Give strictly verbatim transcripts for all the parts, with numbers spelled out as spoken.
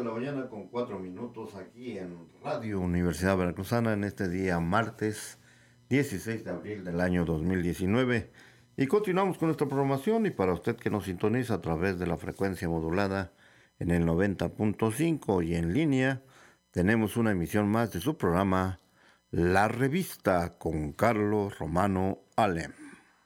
de la mañana con cuatro minutos aquí en Radio Universidad Veracruzana en este día martes dieciséis de abril del año dos mil diecinueve. Y continuamos con nuestra programación, y para usted que nos sintoniza a través de la frecuencia modulada en el noventa punto cinco y en línea, tenemos una emisión más de su programa La Revista con Carlos Romano Alem.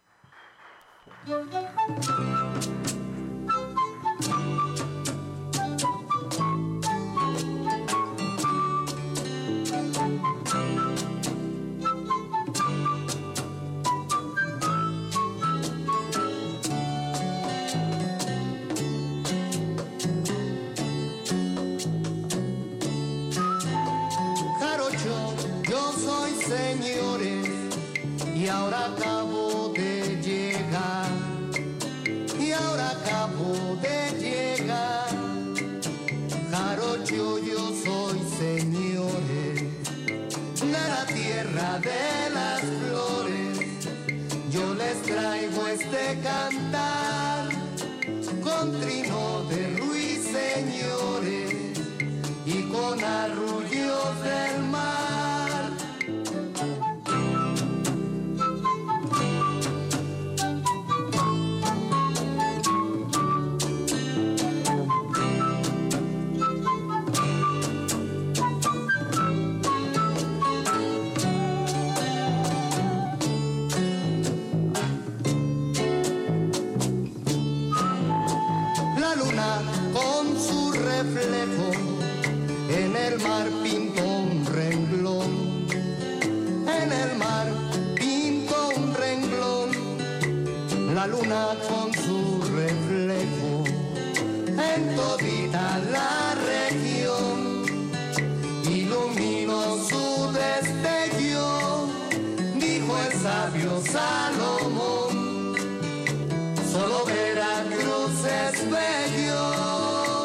Y ahora acabo de llegar, y ahora acabo de llegar. Jarocho, yo soy, señores, de la tierra de las flores. Yo les traigo este cantar con trino de ruiseñores y con arrullos del mar. En el mar pintó un renglón, en el mar pintó un renglón. La luna con su reflejo en todita la región iluminó su destello, dijo el sabio Salomón. Solo Veracruz es bello.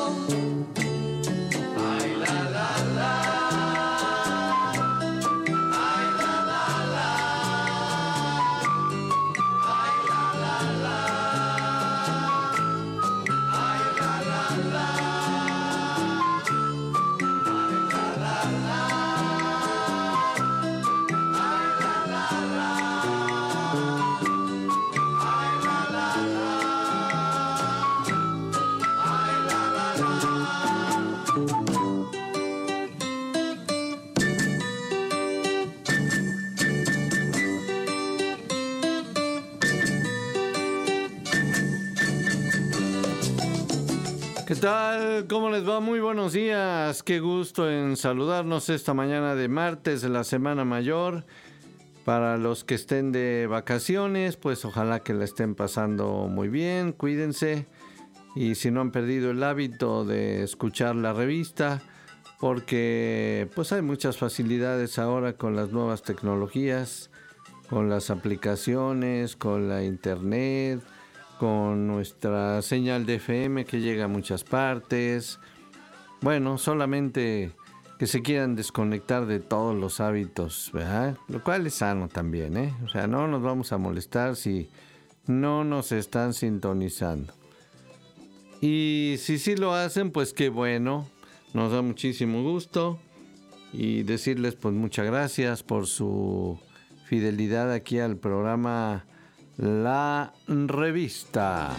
¿Qué tal? ¿Cómo les va? Muy buenos días. Qué gusto en saludarnos esta mañana de martes de la Semana Mayor. Para los que estén de vacaciones, pues ojalá que la estén pasando muy bien. Cuídense. Y si no han perdido el hábito de escuchar la revista, porque pues hay muchas facilidades ahora con las nuevas tecnologías, con las aplicaciones, con la internet, con nuestra señal de F M que llega a muchas partes. Bueno, solamente que se quieran desconectar de todos los hábitos, ¿verdad? Lo cual es sano también, ¿eh? O sea, no nos vamos a molestar si no nos están sintonizando. Y si sí lo hacen, pues qué bueno, nos da muchísimo gusto. Y decirles pues muchas gracias por su fidelidad aquí al programa La Revista.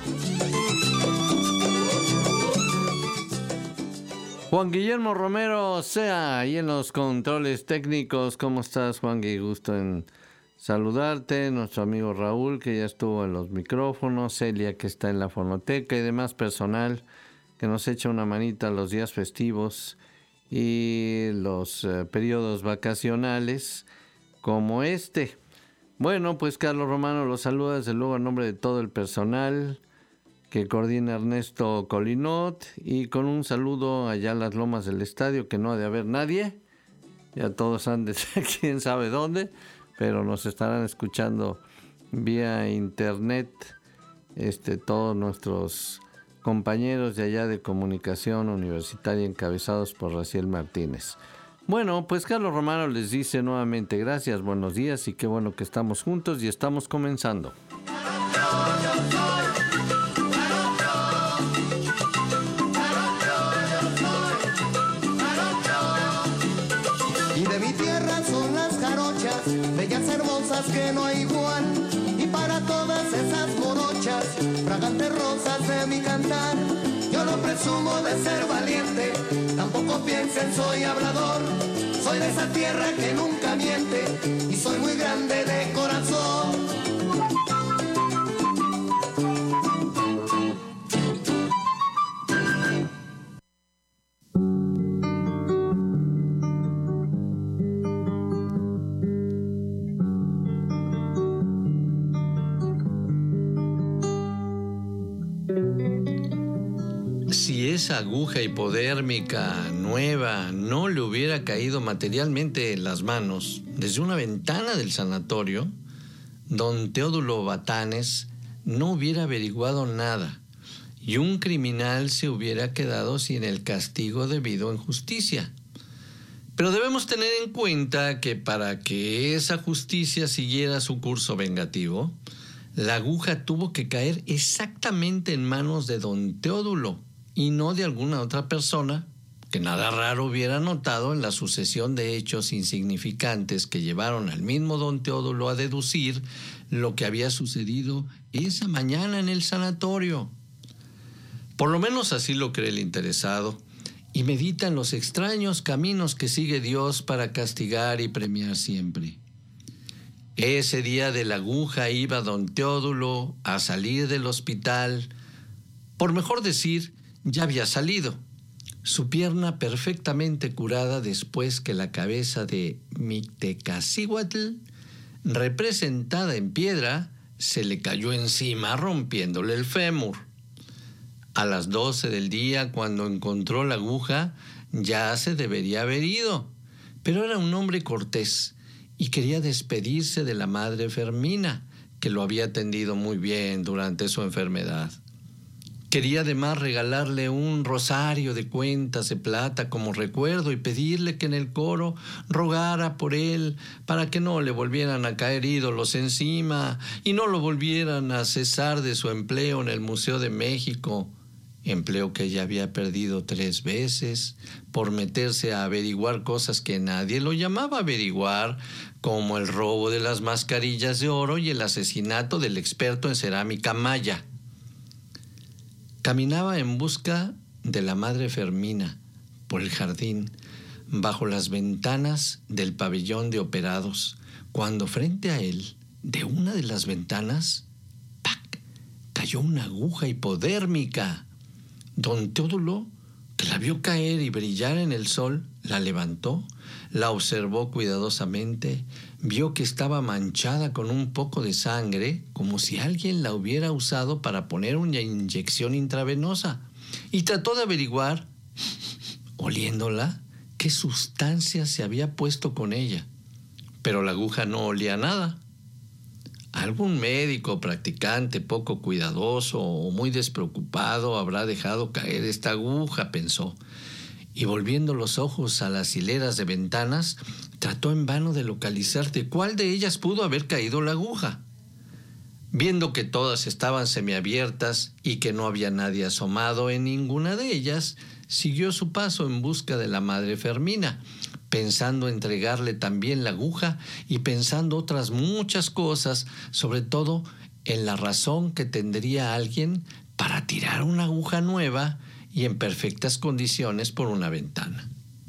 Juan Guillermo Romero sea ahí en los controles técnicos. ¿Cómo estás, Juan Guillermo? Gusto en saludarte. Nuestro amigo Raúl, que ya estuvo en los micrófonos, Celia, que está en la fonoteca, y demás personal que nos echa una manita los días festivos y los eh, periodos vacacionales como este. Bueno, pues Carlos Romano los saluda desde luego en nombre de todo el personal que coordina Ernesto Colinot, y con un saludo allá a las lomas del estadio, que no ha de haber nadie, ya todos han de ser quién sabe dónde, pero nos estarán escuchando vía internet este, todos nuestros compañeros de allá de comunicación universitaria encabezados por Raciel Martínez. Bueno, pues Carlos Romano les dice nuevamente gracias, buenos días, y qué bueno que estamos juntos y estamos comenzando. más que no hay igual. Y para todas esas morochas, fragantes rosas de mi cantar, yo no presumo de ser valiente, tampoco piensen soy hablador. Soy de esa tierra que nunca miente y soy muy grande de corazón. Si esa aguja hipodérmica nueva no le hubiera caído materialmente en las manos desde una ventana del sanatorio, don Teodulo Batanes no hubiera averiguado nada y un criminal se hubiera quedado sin el castigo debido en justicia. Pero debemos tener en cuenta que para que esa justicia siguiera su curso vengativo, la aguja tuvo que caer exactamente en manos de don Teodulo y no de alguna otra persona que nada raro hubiera notado en la sucesión de hechos insignificantes que llevaron al mismo don Teodulo a deducir lo que había sucedido esa mañana en el sanatorio. Por lo menos así lo cree el interesado y medita en los extraños caminos que sigue Dios para castigar y premiar siempre. Ese día de la aguja iba don Teodulo a salir del hospital, por mejor decir, ya había salido, su pierna perfectamente curada después que la cabeza de Mictecacihuatl, representada en piedra, se le cayó encima rompiéndole el fémur. A las doce del día, cuando encontró la aguja, ya se debería haber ido, pero era un hombre cortés y quería despedirse de la madre Fermina, que lo había atendido muy bien durante su enfermedad. Quería además regalarle un rosario de cuentas de plata como recuerdo y pedirle que en el coro rogara por él para que no le volvieran a caer ídolos encima y no lo volvieran a cesar de su empleo en el Museo de México, empleo que ella había perdido tres veces por meterse a averiguar cosas que nadie lo llamaba a averiguar, como el robo de las mascarillas de oro y el asesinato del experto en cerámica maya. Caminaba en busca de la madre Fermina por el jardín, bajo las ventanas del pabellón de operados, cuando frente a él, de una de las ventanas, ¡pac!, cayó una aguja hipodérmica. Don Teodulo, que la vio caer y brillar en el sol, la levantó, la observó cuidadosamente, vio que estaba manchada con un poco de sangre, como si alguien la hubiera usado para poner una inyección intravenosa, y trató de averiguar, oliéndola, qué sustancia se había puesto con ella. Pero la aguja no olía nada. Algún médico practicante poco cuidadoso o muy despreocupado habrá dejado caer esta aguja, pensó, y volviendo los ojos a las hileras de ventanas, trató en vano de localizar de cuál de ellas pudo haber caído la aguja. Viendo que todas estaban semiabiertas y que no había nadie asomado en ninguna de ellas, siguió su paso en busca de la madre Fermina, pensando entregarle también la aguja y pensando otras muchas cosas, sobre todo en la razón que tendría alguien para tirar una aguja nueva y en perfectas condiciones por una ventana.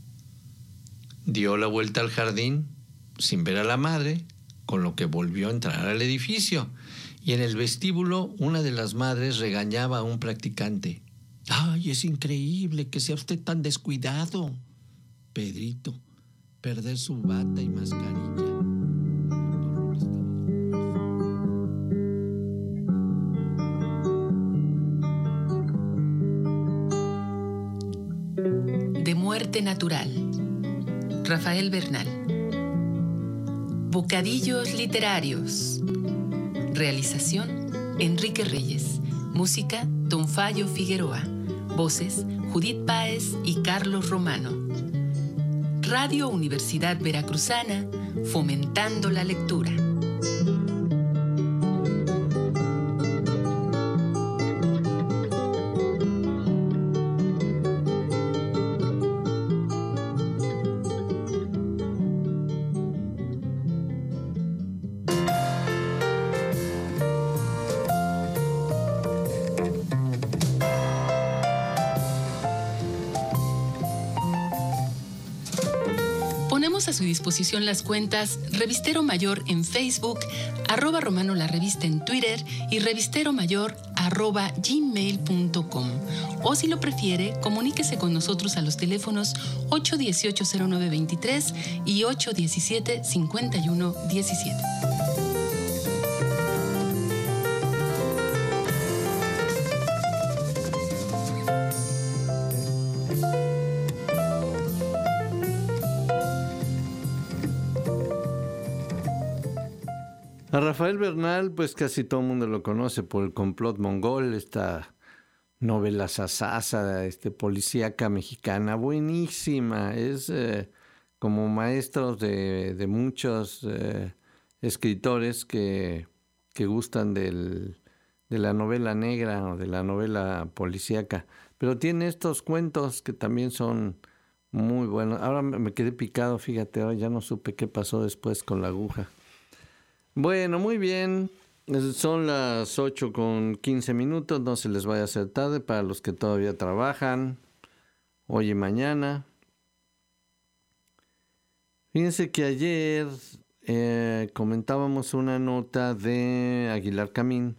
Dio la vuelta al jardín sin ver a la madre, con lo que volvió a entrar al edificio, y en el vestíbulo una de las madres regañaba a un practicante. ¡Ay, es increíble que sea usted tan descuidado! Pedrito, perder su bata y mascarilla. De muerte natural. Rafael Bernal. Bocadillos literarios. Realización: Enrique Reyes. Música: Don Fallo Figueroa. Voces: Judith Páez y Carlos Romano. Radio Universidad Veracruzana, fomentando la lectura. su disposición las cuentas Revistero Mayor en Facebook, arroba Romano la Revista en Twitter y Revistero Mayor arroba gmail punto com. O si lo prefiere, comuníquese con nosotros a los teléfonos ocho uno ocho cero nueve dos tres y ocho uno siete cinco uno uno siete. A Rafael Bernal, pues casi todo el mundo lo conoce por El complot mongol, esta novela sasasa, este, policíaca mexicana, buenísima. Es eh, como maestros de, de muchos eh, escritores que, que gustan del, de la novela negra o de la novela policíaca. Pero tiene estos cuentos que también son muy buenos. Ahora me quedé picado, fíjate, ahora ya no supe qué pasó después con la aguja. Bueno, muy bien. Son las ocho con quince minutos. No se les vaya a hacer tarde para los que todavía trabajan hoy y mañana. Fíjense que ayer eh, comentábamos una nota de Aguilar Camín,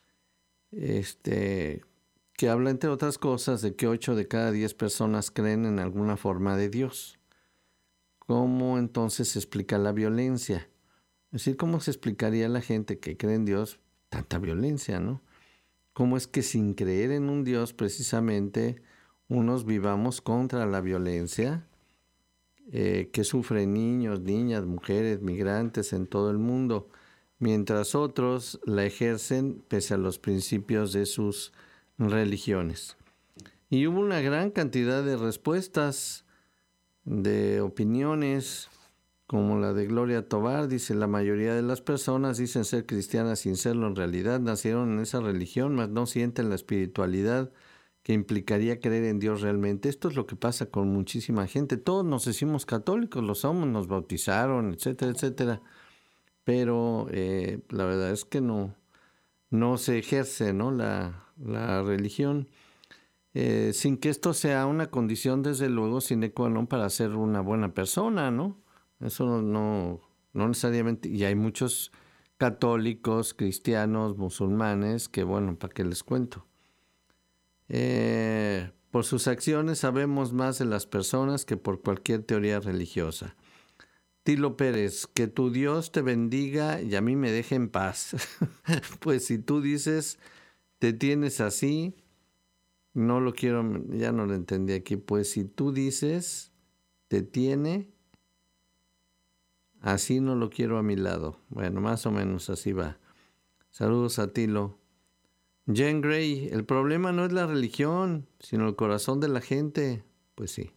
este, que habla, entre otras cosas, de que ocho de cada diez personas creen en alguna forma de Dios. ¿Cómo entonces se explica la violencia? Es decir, ¿cómo se explicaría a la gente que cree en Dios tanta violencia, no? ¿Cómo es que sin creer en un Dios, precisamente, unos vivamos contra la violencia eh, que sufren niños, niñas, mujeres, migrantes en todo el mundo, mientras otros la ejercen pese a los principios de sus religiones? Y hubo una gran cantidad de respuestas, de opiniones, como la de Gloria Tovar. Dice: la mayoría de las personas dicen ser cristianas sin serlo en realidad, nacieron en esa religión, mas no sienten la espiritualidad que implicaría creer en Dios realmente. Esto es lo que pasa con muchísima gente. Todos nos decimos católicos, lo somos, nos bautizaron, etcétera, etcétera, pero eh, la verdad es que no, no se ejerce, ¿no?, la, la religión, eh, sin que esto sea una condición, desde luego, sine qua non para ser una buena persona, ¿no? Eso no, no, no necesariamente, y hay muchos católicos, cristianos, musulmanes, que bueno, ¿para qué les cuento? Eh, por sus acciones sabemos más de las personas que por cualquier teoría religiosa. Tilo Pérez: que tu Dios te bendiga y a mí me deje en paz. Pues si tú dices, te tienes así, no lo quiero, ya no lo entendí aquí. Pues si tú dices, te tiene... así no lo quiero a mi lado. Bueno, más o menos así va. Saludos a Tilo. Jen Gray: el problema no es la religión, sino el corazón de la gente. Pues sí.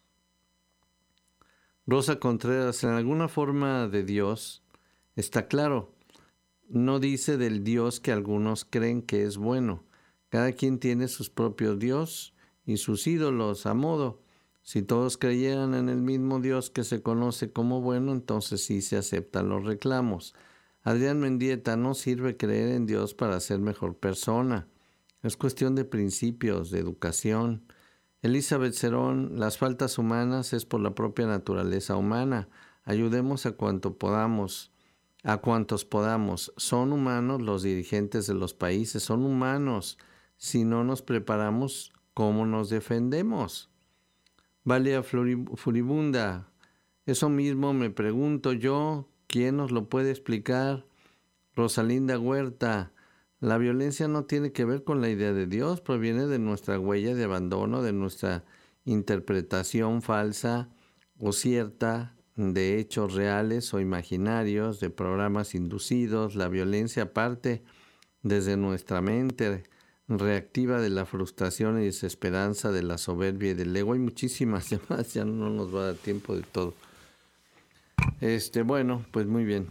Rosa Contreras: en alguna forma de Dios, está claro. No dice del Dios que algunos creen que es bueno. Cada quien tiene sus propios Dios y sus ídolos a modo. Si todos creyeran en el mismo Dios que se conoce como bueno, entonces sí se aceptan los reclamos. Adrián Mendieta: no sirve creer en Dios para ser mejor persona. Es cuestión de principios, de educación. Elizabeth Cerón: las faltas humanas es por la propia naturaleza humana. Ayudemos a cuanto podamos, a cuantos podamos. Son humanos los dirigentes de los países, son humanos. Si no nos preparamos, ¿cómo nos defendemos? Valia Furibunda: eso mismo me pregunto yo, ¿quién nos lo puede explicar? Rosalinda Huerta: la violencia no tiene que ver con la idea de Dios, proviene de nuestra huella de abandono, de nuestra interpretación falsa o cierta de hechos reales o imaginarios, de programas inducidos. La violencia parte desde nuestra mente reactiva, de la frustración y desesperanza, de la soberbia y del ego. Hay muchísimas demás, ya no nos va a dar tiempo de todo. Este, bueno, pues muy bien.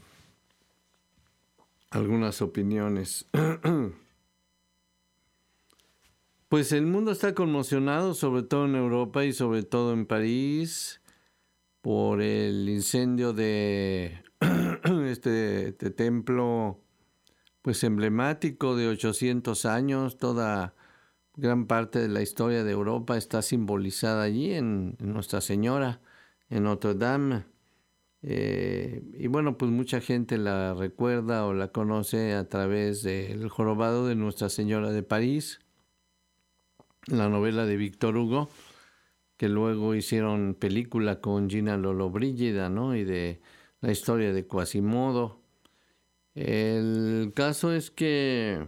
Algunas opiniones. Pues el mundo está conmocionado, sobre todo en Europa y sobre todo en París, por el incendio de este, este templo, pues emblemático, de ochocientos años. Toda gran parte de la historia de Europa está simbolizada allí en, en Nuestra Señora, en Notre Dame. Eh, y bueno, pues mucha gente la recuerda o la conoce a través del Jorobado de Nuestra Señora de París, la novela de Víctor Hugo, que luego hicieron película con Gina Lollobrigida, ¿no? Y de la historia de Quasimodo. El caso es que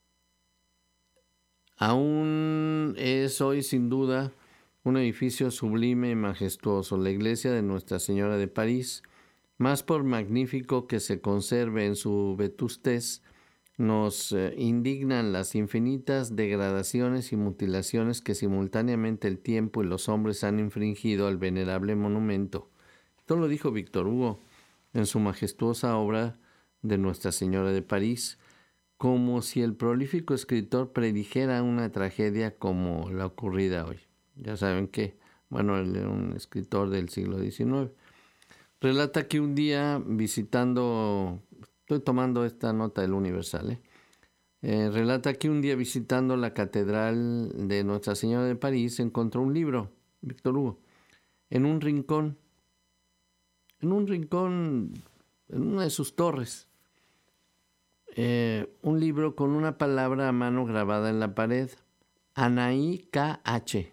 aún es hoy sin duda un edificio sublime y majestuoso, la iglesia de Nuestra Señora de París. Más por magnífico que se conserve en su vetustez, nos eh, indignan las infinitas degradaciones y mutilaciones que simultáneamente el tiempo y los hombres han infringido al venerable monumento. Esto lo dijo Víctor Hugo en su majestuosa obra de Nuestra Señora de París, como si el prolífico escritor predijera una tragedia como la ocurrida hoy. Ya saben que, bueno, él era un escritor del siglo diecinueve. Relata que un día visitando, estoy tomando esta nota del Universal, ¿eh? Eh, relata que un día visitando la catedral de Nuestra Señora de París encontró un libro, Víctor Hugo, en un rincón, en un rincón, en una de sus torres. Eh, un libro con una palabra a mano grabada en la pared, Anaí K H.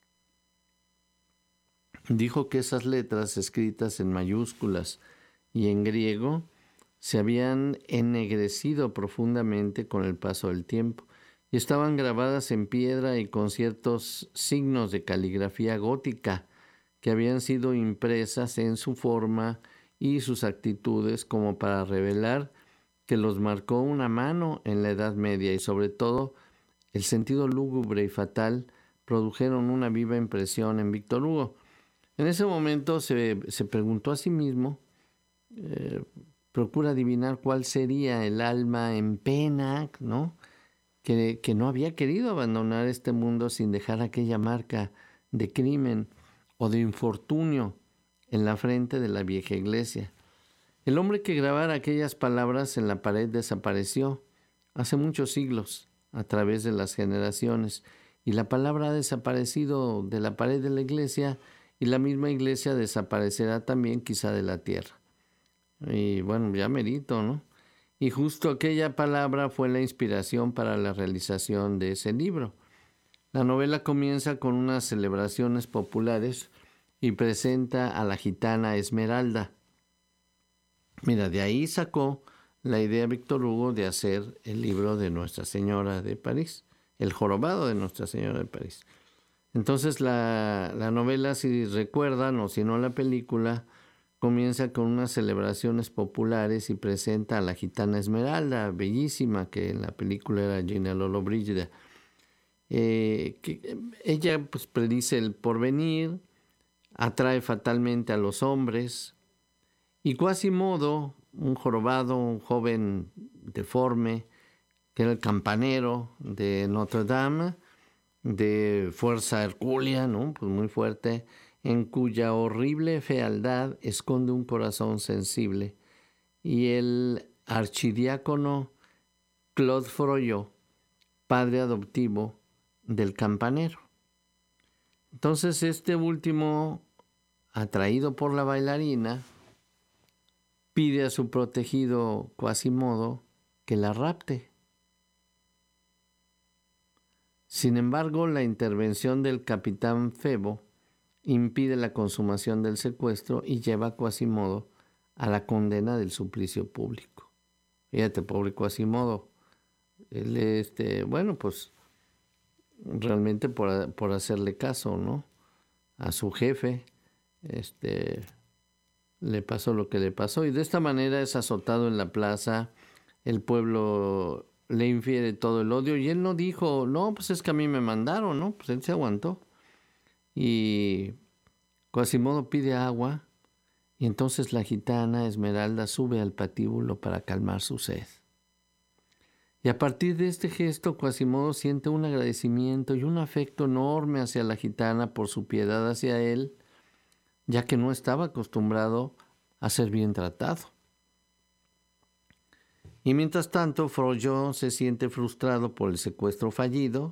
Dijo que esas letras escritas en mayúsculas y en griego se habían ennegrecido profundamente con el paso del tiempo y estaban grabadas en piedra y con ciertos signos de caligrafía gótica que habían sido impresas en su forma y sus actitudes como para revelar que los marcó una mano en la Edad Media y sobre todo el sentido lúgubre y fatal produjeron una viva impresión en Víctor Hugo. En ese momento se, se preguntó a sí mismo, eh, procura adivinar cuál sería el alma en pena, ¿no? Que, que no había querido abandonar este mundo sin dejar aquella marca de crimen o de infortunio en la frente de la vieja iglesia. El hombre que grabara aquellas palabras en la pared desapareció hace muchos siglos a través de las generaciones y la palabra ha desaparecido de la pared de la iglesia y la misma iglesia desaparecerá también quizá de la tierra. Y bueno, ya merito, ¿no? Y justo aquella palabra fue la inspiración para la realización de ese libro. La novela comienza con unas celebraciones populares y presenta a la gitana Esmeralda. Mira, de ahí sacó la idea Víctor Hugo de hacer el libro de Nuestra Señora de París, el jorobado de Nuestra Señora de París. Entonces la, la novela, si recuerdan o si no la película, comienza con unas celebraciones populares y presenta a la gitana Esmeralda, bellísima, que en la película era Gina Lollobrigida. Eh, que ella pues predice el porvenir, atrae fatalmente a los hombres, y Quasimodo, un jorobado, un joven deforme, que era el campanero de Notre Dame, de fuerza hercúlea, ¿no? Pues muy fuerte, en cuya horrible fealdad esconde un corazón sensible, y el archidiácono Claude Frollo, padre adoptivo del campanero. Entonces este último, atraído por la bailarina, pide a su protegido Quasimodo que la rapte. Sin embargo, la intervención del capitán Febo impide la consumación del secuestro y lleva a Quasimodo a la condena del suplicio público. Fíjate, pobre Quasimodo. Él, este, bueno, pues realmente por, por hacerle caso, ¿no? A su jefe, este, le pasó lo que le pasó. Y de esta manera es azotado en la plaza, el pueblo le infiere todo el odio y él no dijo, no, pues es que a mí me mandaron, ¿no? Pues él se aguantó. Y Quasimodo pide agua y entonces la gitana Esmeralda sube al patíbulo para calmar su sed. Y a partir de este gesto, Quasimodo siente un agradecimiento y un afecto enorme hacia la gitana por su piedad hacia él, ya que no estaba acostumbrado a ser bien tratado. Y mientras tanto, Frollo se siente frustrado por el secuestro fallido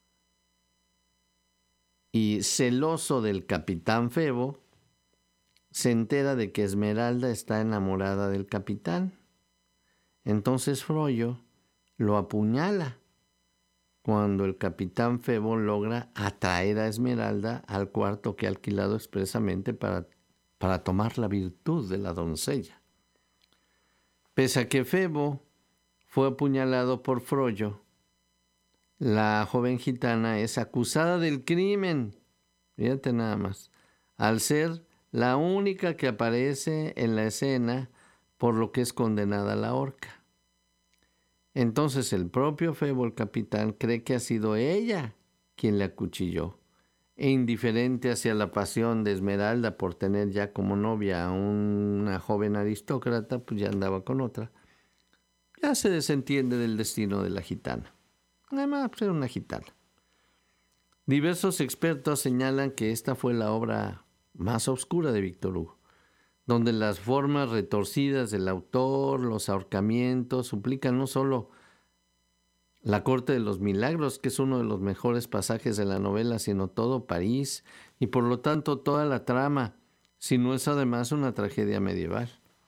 y celoso del capitán Febo, se entera de que Esmeralda está enamorada del capitán. Entonces Frollo lo apuñala cuando el capitán Febo logra atraer a Esmeralda al cuarto que ha alquilado expresamente para, para tomar la virtud de la doncella. Pese a que Febo fue apuñalado por Frollo, la joven gitana es acusada del crimen, fíjate nada más, al ser la única que aparece en la escena, por lo que es condenada a la horca. Entonces el propio Febo, el capitán, cree que ha sido ella quien le acuchilló, e indiferente hacia la pasión de Esmeralda por tener ya como novia a una joven aristócrata, pues ya andaba con otra, ya se desentiende del destino de la gitana. Además, pues era una gitana. Diversos expertos señalan que esta fue la obra más oscura de Víctor Hugo, donde las formas retorcidas del autor, los ahorcamientos, suplican no solo la corte de los milagros, que es uno de los mejores pasajes de la novela, sino todo París y por lo tanto toda la trama, si no es además una tragedia medieval.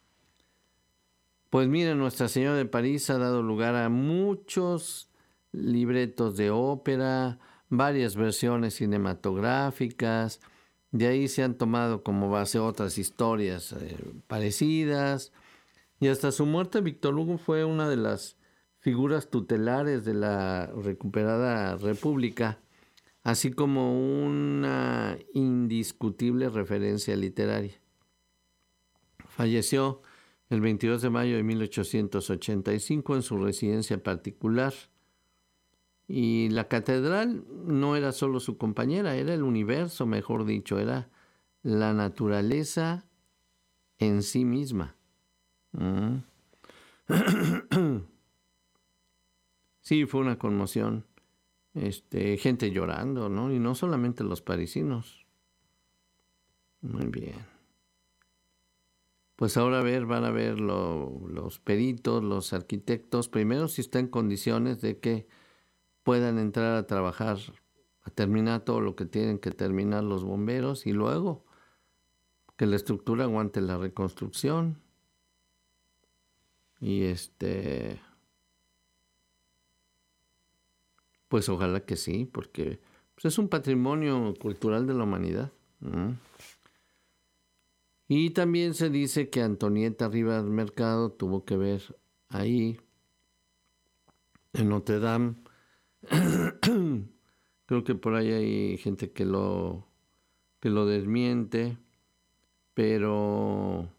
Pues miren, Nuestra Señora de París ha dado lugar a muchos libretos de ópera, varias versiones cinematográficas. De ahí se han tomado como base otras historias eh, parecidas. Y hasta su muerte, Víctor Hugo fue una de las figuras tutelares de la recuperada República, así como una indiscutible referencia literaria. Falleció el veintidós de mayo de mil ochocientos ochenta y cinco en su residencia particular. Y la catedral no era solo su compañera, era el universo, mejor dicho, era la naturaleza en sí misma. Mm. Sí, fue una conmoción. Este, gente llorando, ¿no? Y no solamente los parisinos. Muy bien. Pues ahora a ver, van a ver lo, los peritos, los arquitectos, primero si está en condiciones de que puedan entrar a trabajar, a terminar todo lo que tienen que terminar los bomberos y luego que la estructura aguante la reconstrucción. Y este, pues ojalá que sí, porque pues es un patrimonio cultural de la humanidad. ¿Mm? Y también se dice que Antonieta Rivas Mercado tuvo que ver ahí en Notre Dame. Creo que por ahí hay gente que lo que lo desmiente, pero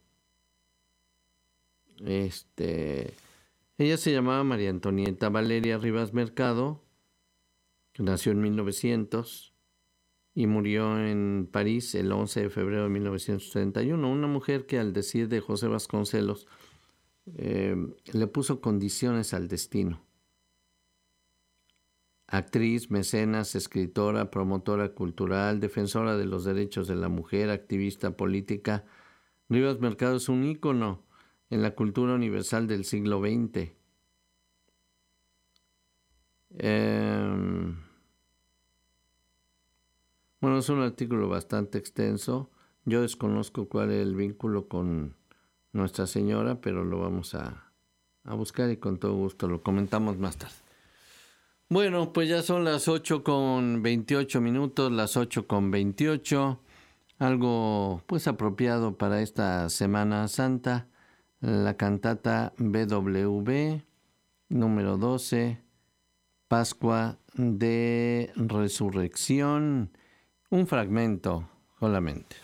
este ella se llamaba María Antonieta Valeria Rivas Mercado, que nació en mil novecientos y murió en París el once de febrero de mil novecientos treinta y uno. Una mujer que, al decir de José Vasconcelos, eh, le puso condiciones al destino. Actriz, mecenas, escritora, promotora cultural, defensora de los derechos de la mujer, activista política, Rivas Mercado es un ícono en la cultura universal del siglo veinte. Eh, bueno, es un artículo bastante extenso. Yo desconozco cuál es el vínculo con Nuestra Señora, pero lo vamos a, a buscar y con todo gusto lo comentamos más tarde. Bueno, pues ya son las ocho con veintiocho minutos, las ocho con veintiocho, algo pues apropiado para esta Semana Santa, la cantata B W B número doce, Pascua de Resurrección, un fragmento solamente.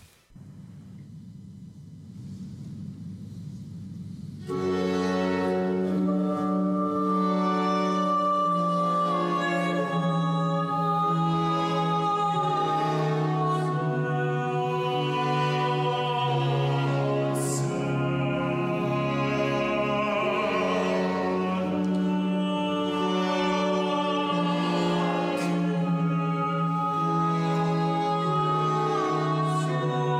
Thank you.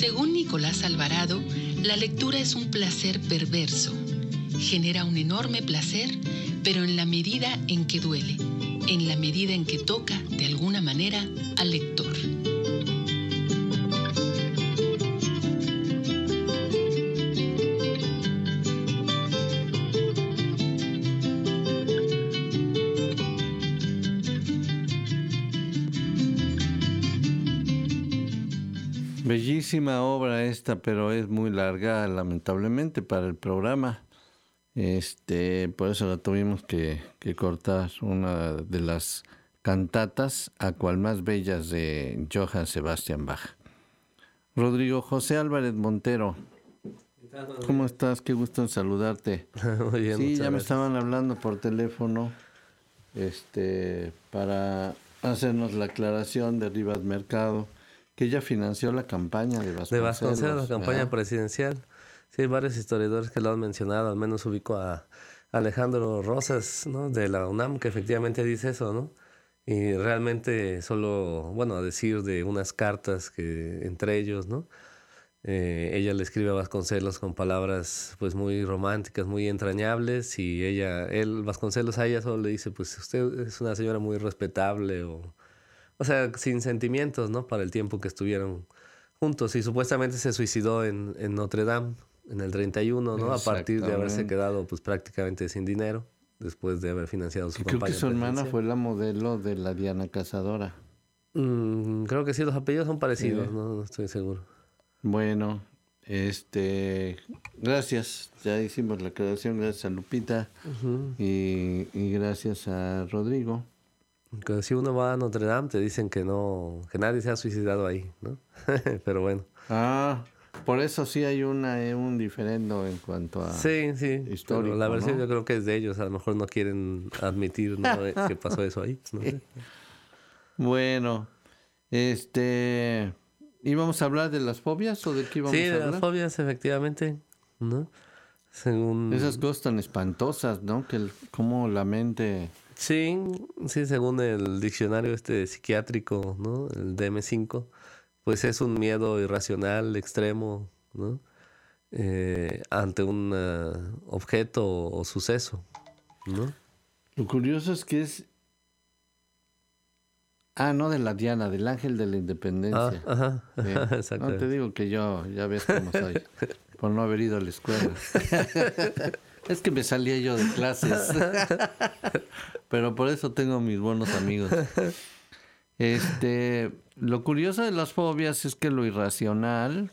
Según Nicolás Alvarado, la lectura es un placer perverso. Genera un enorme placer, pero en la medida en que duele, en la medida en que toca, de alguna manera, al lector. Bellísima obra esta, pero es muy larga, lamentablemente, para el programa. Este, por eso la tuvimos que, que cortar, una de las cantatas a cual más bellas de Johann Sebastian Bach. Rodrigo José Álvarez Montero, ¿cómo estás? Qué gusto en saludarte. Muy bien, sí, ya gracias. me estaban hablando por teléfono, este, para hacernos la aclaración de Rivas Mercado, que ella financió la campaña de Vasconcelos. De Vasconcelos, la campaña ¿verdad? presidencial. Sí, hay varios historiadores que lo han mencionado, al menos ubico a Alejandro Rosas, ¿no?, de la UNAM, que efectivamente dice eso, ¿no? Y realmente solo, bueno, a decir de unas cartas que entre ellos, ¿no? Eh, ella le escribe a Vasconcelos con palabras pues muy románticas, muy entrañables, y ella, él, Vasconcelos, a ella solo le dice, pues usted es una señora muy respetable, o... O sea, sin sentimientos, ¿no? Para el tiempo que estuvieron juntos. Y supuestamente se suicidó en, en Notre Dame en el treinta y uno, ¿no? A partir de haberse quedado pues prácticamente sin dinero después de haber financiado su Y creo campaña. que su hermana presidencial. fue la modelo de la Diana Cazadora. Mm, creo que sí, los apellidos son parecidos, Sí. ¿no? No estoy seguro. Bueno, este, gracias. Ya hicimos la aclaración, gracias a Lupita Ujú. y, y gracias a Rodrigo. Que si uno va a Notre Dame te dicen que no, que nadie se ha suicidado ahí, ¿no? Pero bueno. Ah, por eso sí hay una, eh, un diferendo en cuanto a... Sí, sí. histórico, Pero la versión ¿no? yo creo que es de ellos. A lo mejor no quieren admitir, ¿no?, que pasó eso ahí. No sé. Bueno, este, ¿íbamos a hablar de las fobias o de qué íbamos Sí, a de hablar? las fobias, efectivamente, ¿no? Según... Esas cosas tan espantosas, ¿no? Que el- cómo la mente... Sí, sí, según el diccionario este psiquiátrico, ¿no? El D M cinco, pues es un miedo irracional, extremo, ¿no? Eh, ante un eh, objeto o, o suceso, ¿no? Lo curioso es que es... Ah, no de la Diana, del Ángel de la Ah, Independencia. ajá, Sí. exacto. No, te digo que yo, ya ves cómo soy, por no haber ido a la escuela. Es que me salía yo de clases. Pero por eso tengo mis buenos amigos. Este, lo curioso de las fobias es que lo irracional,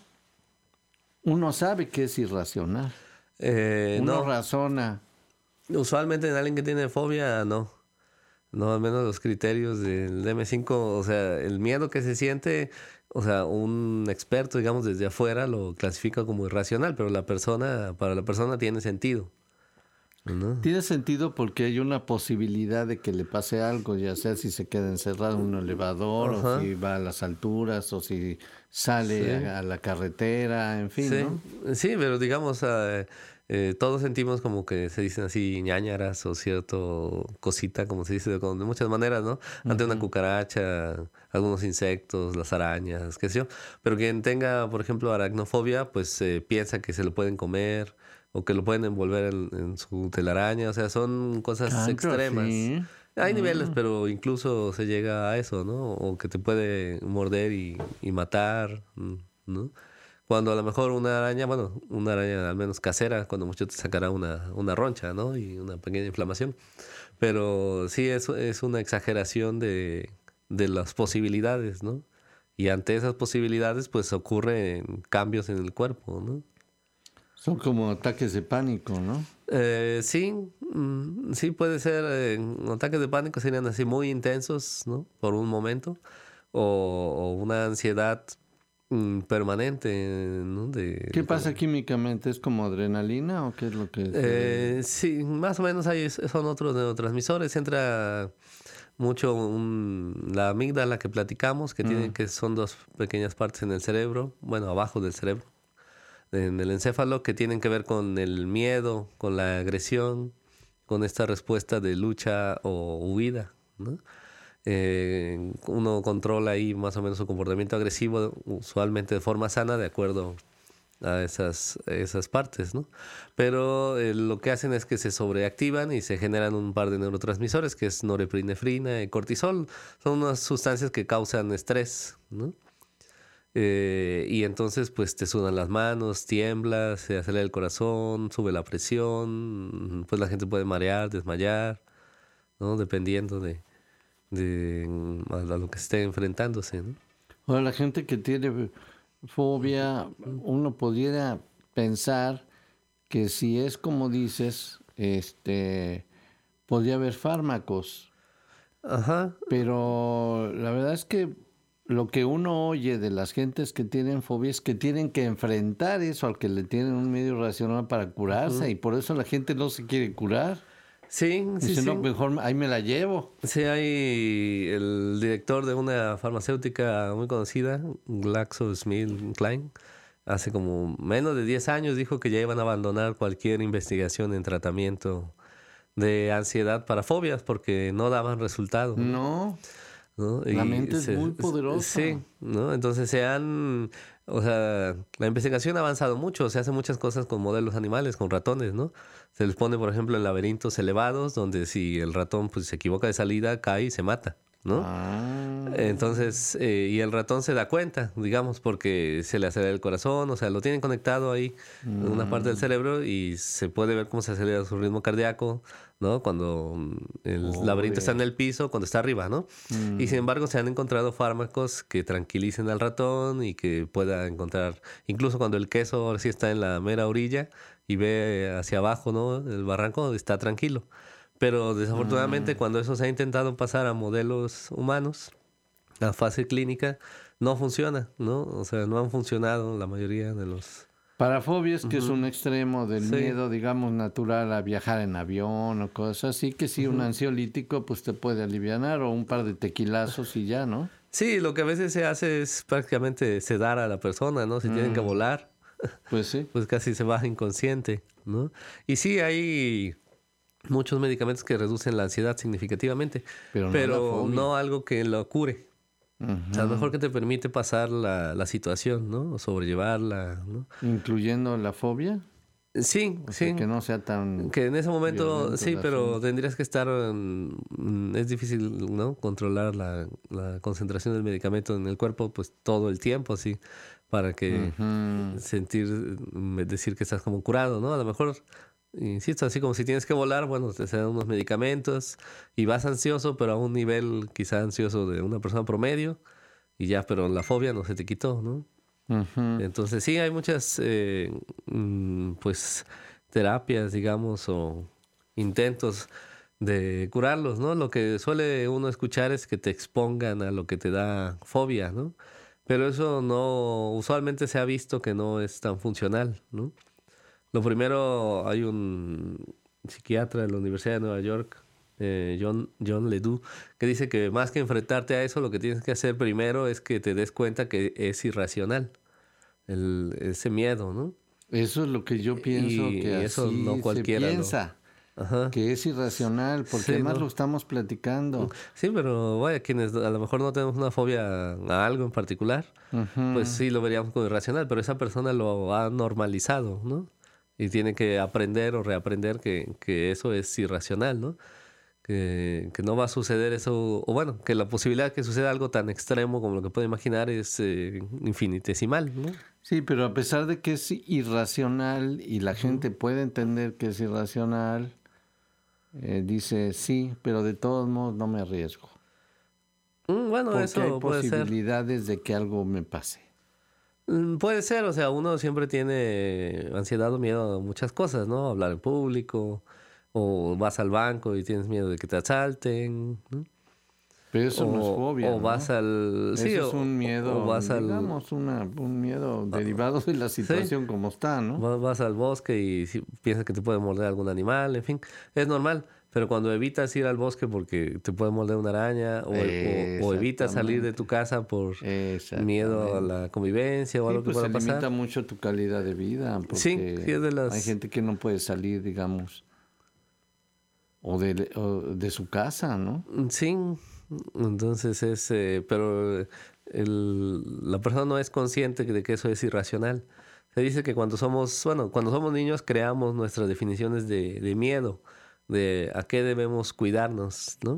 uno sabe que es irracional. Eh, Uno no, razona. usualmente en alguien que tiene fobia, no. No, al menos los criterios del D M cinco, o sea, el miedo que se siente, o sea, un experto, digamos, desde afuera lo clasifica como irracional, pero la persona, para la persona tiene sentido, ¿no? Tiene sentido porque hay una posibilidad de que le pase algo, ya sea si se queda encerrado en un elevador, Ajá. o si va a las alturas, o si sale Sí. a, a la carretera, en fin, Sí, ¿no? sí, pero digamos, eh, eh, todos sentimos como que se dicen así ñáñaras o cierto cosita, como se dice de, de muchas maneras, ¿no? Ante una cucaracha, algunos insectos, las arañas, qué sé yo. Pero quien tenga, por ejemplo, aracnofobia, pues eh, piensa que se lo pueden comer o que lo pueden envolver en, en su telaraña. O sea, son cosas Tanto extremas. así. Hay niveles, pero incluso se llega a eso, ¿no? O que te puede morder y, y matar, ¿no? Cuando a lo mejor una araña, bueno, una araña al menos casera, cuando mucho te sacará una, una roncha, ¿no? Y una pequeña inflamación. Pero sí, es, es una exageración de, de las posibilidades, ¿no? Y ante esas posibilidades, pues ocurren cambios en el cuerpo, ¿no? Son como ataques de pánico, ¿no? Eh, sí, mm, sí puede ser, eh, ataques de pánico serían así muy intensos, ¿no? Por un momento, o, o una ansiedad mm, permanente, ¿no? De, ¿Qué pasa químicamente? ¿Es como adrenalina o qué es lo que es? Eh, sí, más o menos ahí son otros neurotransmisores. Entra mucho un- la amígdala que platicamos, que tiene que son dos pequeñas partes en el cerebro, bueno, abajo del cerebro, en el encéfalo, que tienen que ver con el miedo, con la agresión, con esta respuesta de lucha o huida, ¿no? eh, uno controla ahí más o menos su comportamiento agresivo, usualmente de forma sana, de acuerdo a esas, esas partes, ¿no? Pero eh, lo que hacen es que se sobreactivan y se generan un par de neurotransmisores, que es norepinefrina y cortisol. Son unas sustancias que causan estrés, ¿no? Eh, y entonces pues te sudan las manos, tiemblas, se acelera el corazón, sube la presión, pues la gente puede marear, desmayar, ¿no? Dependiendo de, de a lo que esté enfrentándose, ¿no? Ahora, la gente que tiene fobia, uno pudiera pensar que si es como dices, este, podría haber fármacos. Ajá. Pero la verdad es que lo que uno oye de las gentes que tienen fobia es que tienen que enfrentar eso al que le tienen un medio racional para curarse, uh-huh. y por eso la gente no se quiere curar. Sí, sí, Dice, sí. no, mejor ahí me la llevo. Sí, hay el director de una farmacéutica muy conocida, GlaxoSmithKline, hace como menos de diez años dijo que ya iban a abandonar cualquier investigación en tratamiento de ansiedad para fobias porque no daban resultado. No, ¿no? La Y mente se, es muy poderosa. Sí, ¿no? Entonces se han, o sea, la investigación ha avanzado mucho, se hacen muchas cosas con modelos animales, con ratones, ¿no? Se les pone, por ejemplo, en laberintos elevados, donde si el ratón pues se equivoca de salida, cae y se mata, ¿no? Ah. Entonces, eh, y el ratón se da cuenta, digamos, porque se le acelera el corazón, o sea, lo tienen conectado ahí en una parte del cerebro y se puede ver cómo se acelera su ritmo cardíaco, ¿no? Cuando el Oh, laberinto bien. está en el piso, cuando está arriba, ¿no? Mm. Y sin embargo se han encontrado fármacos que tranquilicen al ratón y que pueda encontrar, incluso cuando el queso ahora sí está en la mera orilla y ve hacia abajo, ¿no? El barranco está tranquilo. Pero desafortunadamente Mm. cuando eso se ha intentado pasar a modelos humanos, la fase clínica no funciona, ¿no? O sea, no han funcionado la mayoría de los... Para fobias, que Ujú. es un extremo del Sí. miedo, digamos, natural a viajar en avión o cosas así, que sí, un ansiolítico pues te puede alivianar o un par de tequilazos y ya, ¿no? Sí, lo que a veces se hace es prácticamente sedar a la persona, ¿no? Si tienen que volar, Pues sí. pues casi se va inconsciente, ¿no? Y sí, hay muchos medicamentos que reducen la ansiedad significativamente, Pero no pero la fobia. no algo que lo cure. Ujú. O sea, a lo mejor que te permite pasar la, la situación, ¿no? O sobrellevarla, ¿no? Incluyendo la fobia, Sí, o sí. sea, que no sea tan... Que en ese momento, violento sí, el pero asunto. tendrías que estar, mm, es difícil, ¿no? Controlar la, la concentración del medicamento en el cuerpo, pues todo el tiempo, sí, para que Ujú. sentir, mm, decir que estás como curado, ¿no? A lo mejor, insisto, así como si tienes que volar, bueno, te dan unos medicamentos y vas ansioso, pero a un nivel quizá ansioso de una persona promedio y ya, pero la fobia no se te quitó, ¿no? Ujú. Entonces sí, hay muchas, eh, mm, pues, terapias, digamos, o intentos de curarlos, ¿no? Lo que suele uno escuchar es que te expongan a lo que te da fobia, ¿no? Pero eso no, usualmente se ha visto que no es tan funcional, ¿no? Lo primero, hay un psiquiatra de la Universidad de Nueva York, eh, John, John Ledoux, que dice que más que enfrentarte a eso, lo que tienes que hacer primero es que te des cuenta que es irracional, el, ese miedo, ¿no? Eso es lo que yo pienso Y que eso así no se cualquiera lo- piensa, Ajá. que es irracional, porque Sí, además ¿no? lo estamos platicando. Sí, pero vaya, quienes a lo mejor no tenemos una fobia a algo en particular, Ujú. pues sí lo veríamos como irracional, pero esa persona lo ha normalizado, ¿no? Y tiene que aprender o reaprender que, que eso es irracional, ¿no? Que, que no va a suceder eso, o bueno, que la posibilidad de que suceda algo tan extremo como lo que puede imaginar es eh, infinitesimal, ¿no? Sí, pero a pesar de que es irracional y la gente puede entender que es irracional, eh, dice sí, pero de todos modos no me arriesgo. Mm, bueno, Porque eso hay puede ser. posibilidades de que algo me pase. Mm, Puede ser, o sea, uno siempre tiene ansiedad o miedo a muchas cosas, ¿no? Hablar en público, o vas al banco y tienes miedo de que te asalten, ¿no? Pero eso o, no es fobia, o ¿no? vas al... Eso sí, es o- un miedo, o vas al, digamos, una, un miedo derivado de la situación como está, ¿no? va- vas al bosque y si- piensas que te puede morder algún animal, en fin, es normal. Pero cuando evitas ir al bosque porque te puede morder una araña, o, o- o evitas salir de tu casa por miedo a la convivencia o Sí, algo que pues pueda se pasar. limita mucho tu calidad de vida, porque Sí, sí, es de las- hay gente que no puede salir, digamos, o de, o de su casa, ¿no? Sí, Entonces es, eh, pero el, la persona no es consciente de que eso es irracional. Se dice que cuando somos, bueno, cuando somos niños creamos nuestras definiciones de, de miedo, de a qué debemos cuidarnos, ¿no?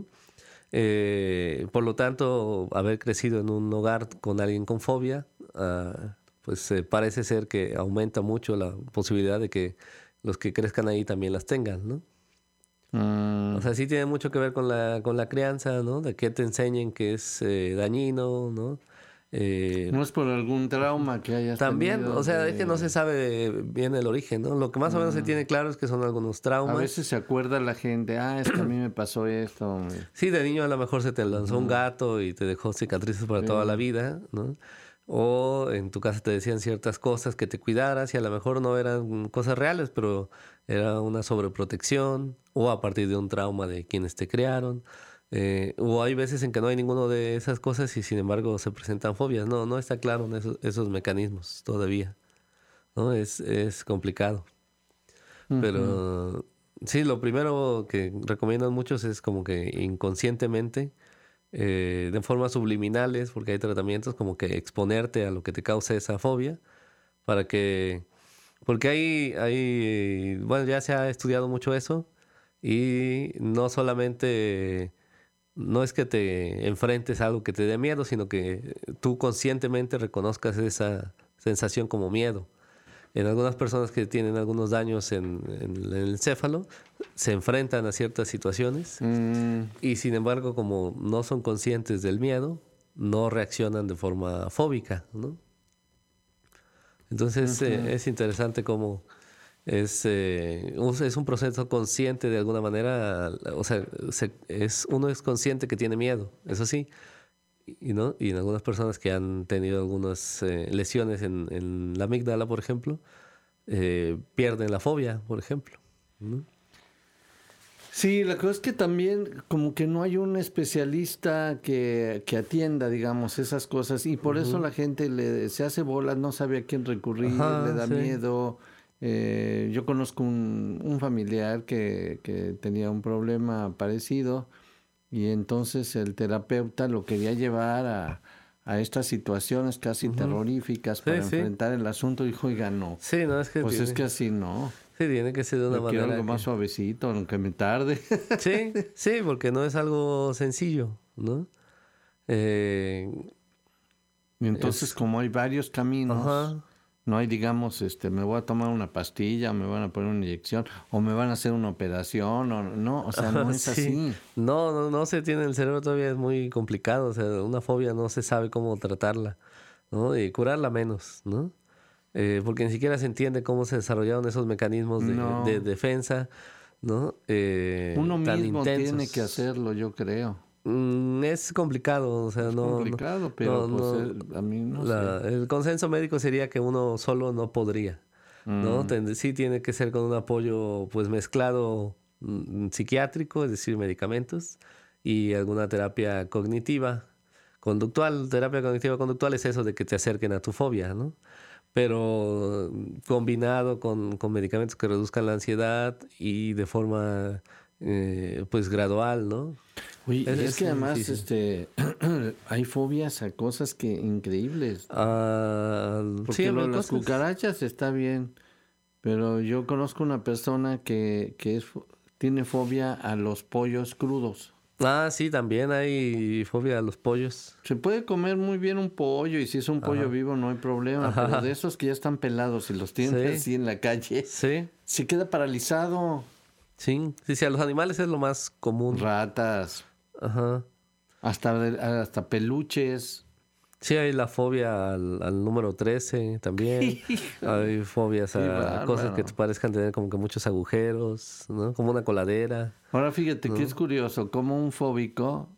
Eh, por lo tanto, haber crecido en un hogar con alguien con fobia, uh, pues eh, parece ser que aumenta mucho la posibilidad de que los que crezcan ahí también las tengan, ¿no? Mm. O sea, sí tiene mucho que ver con la, con la crianza, ¿no? De que te enseñen que es eh, dañino, ¿no? Eh, no es por algún trauma que hayas también, tenido. O sea, de... es que no se sabe bien el origen, ¿no? Lo que más o menos mm. se tiene claro es que son algunos traumas. A veces se acuerda la gente, ah, es que a mí me pasó esto. Sí, de niño a lo mejor se te lanzó uh-huh. un gato y te dejó cicatrices para sí. toda la vida, ¿no? O en tu casa te decían ciertas cosas que te cuidaras y a lo mejor no eran cosas reales, pero era una sobreprotección o a partir de un trauma de quienes te crearon. Eh, o hay veces en que no hay ninguno de esas cosas y sin embargo se presentan fobias. No, no está claro en esos, esos mecanismos todavía, ¿no? Es, es complicado. Uh-huh. Pero sí, lo primero que recomiendan muchos es como que inconscientemente, eh, de formas subliminales, porque hay tratamientos como que exponerte a lo que te causa esa fobia, para que, porque hay, hay, bueno, ya se ha estudiado mucho eso y no solamente... No es que te enfrentes a algo que te dé miedo, sino que tú conscientemente reconozcas esa sensación como miedo. En algunas personas que tienen algunos daños en, en, en el encéfalo, se enfrentan a ciertas situaciones mm. y sin embargo, como no son conscientes del miedo, no reaccionan de forma fóbica, ¿no? Entonces uh-huh. eh, es interesante cómo... Es, eh, es un proceso consciente de alguna manera, o sea, se, es, uno es consciente que tiene miedo, eso sí, y, ¿no? y en algunas personas que han tenido algunas eh, lesiones en, en la amígdala, por ejemplo, eh, pierden la fobia, por ejemplo, ¿no? Sí, la cosa es que también como que no hay un especialista que, que atienda, digamos, esas cosas, y por uh-huh. eso la gente le, se hace bolas, no sabe a quién recurrir, Ajá, le da sí. miedo. Eh, yo conozco un, un familiar que, que tenía un problema parecido y entonces el terapeuta lo quería llevar a, a estas situaciones casi uh-huh. terroríficas para sí, enfrentar sí. el asunto. Dijo, oiga, no. Sí, no, es que pues tiene... es que así no. Sí, tiene que ser de una yo manera. Quiero algo que... más suavecito, aunque me tarde. Sí, sí, porque no es algo sencillo, ¿no? Eh... Y entonces, es... como hay varios caminos. Ajá. No hay, digamos, este, me voy a tomar una pastilla, me van a poner una inyección, o me van a hacer una operación, o no, o sea, no es sí. así. No, no, no se tiene, el cerebro todavía es muy complicado, o sea, una fobia no se sabe cómo tratarla, ¿no? Y curarla menos, ¿no? Eh, porque ni siquiera se entiende cómo se desarrollaron esos mecanismos de, no. de defensa, ¿no? Eh, Uno tan mismo intensos. Tiene que hacerlo, yo creo. Es complicado, o sea, es no... complicado, pero no, pues no, a mí no la, sé. El consenso médico sería que uno solo no podría, ¿no? Mm. Ten, sí tiene que ser con un apoyo pues mezclado mm, psiquiátrico, es decir, medicamentos, y alguna terapia cognitiva, conductual. Terapia cognitiva conductual es eso de que te acerquen a tu fobia, ¿no? Pero combinado con, con medicamentos que reduzcan la ansiedad y de forma eh, pues gradual, ¿no? Oye, es, es que además este hay fobias a cosas que increíbles. Uh, Porque sí, lo, las cucarachas está bien, pero yo conozco una persona que, que es, tiene fobia a los pollos crudos. Ah, sí, también hay fobia a los pollos. Se puede comer muy bien un pollo y si es un pollo Ajá. vivo no hay problema, Ajá. pero de esos que ya están pelados y los tienen sí. así en la calle, sí. se queda paralizado. Sí, sí, sí, a los animales es lo más común. Ratas. Ajá. Hasta, hasta peluches. Sí, hay la fobia al, al número trece también. Hay fobias a, a cosas que te parezcan tener como que muchos agujeros, ¿no? Como una coladera. Ahora fíjate ¿no? que es curioso, como un fóbico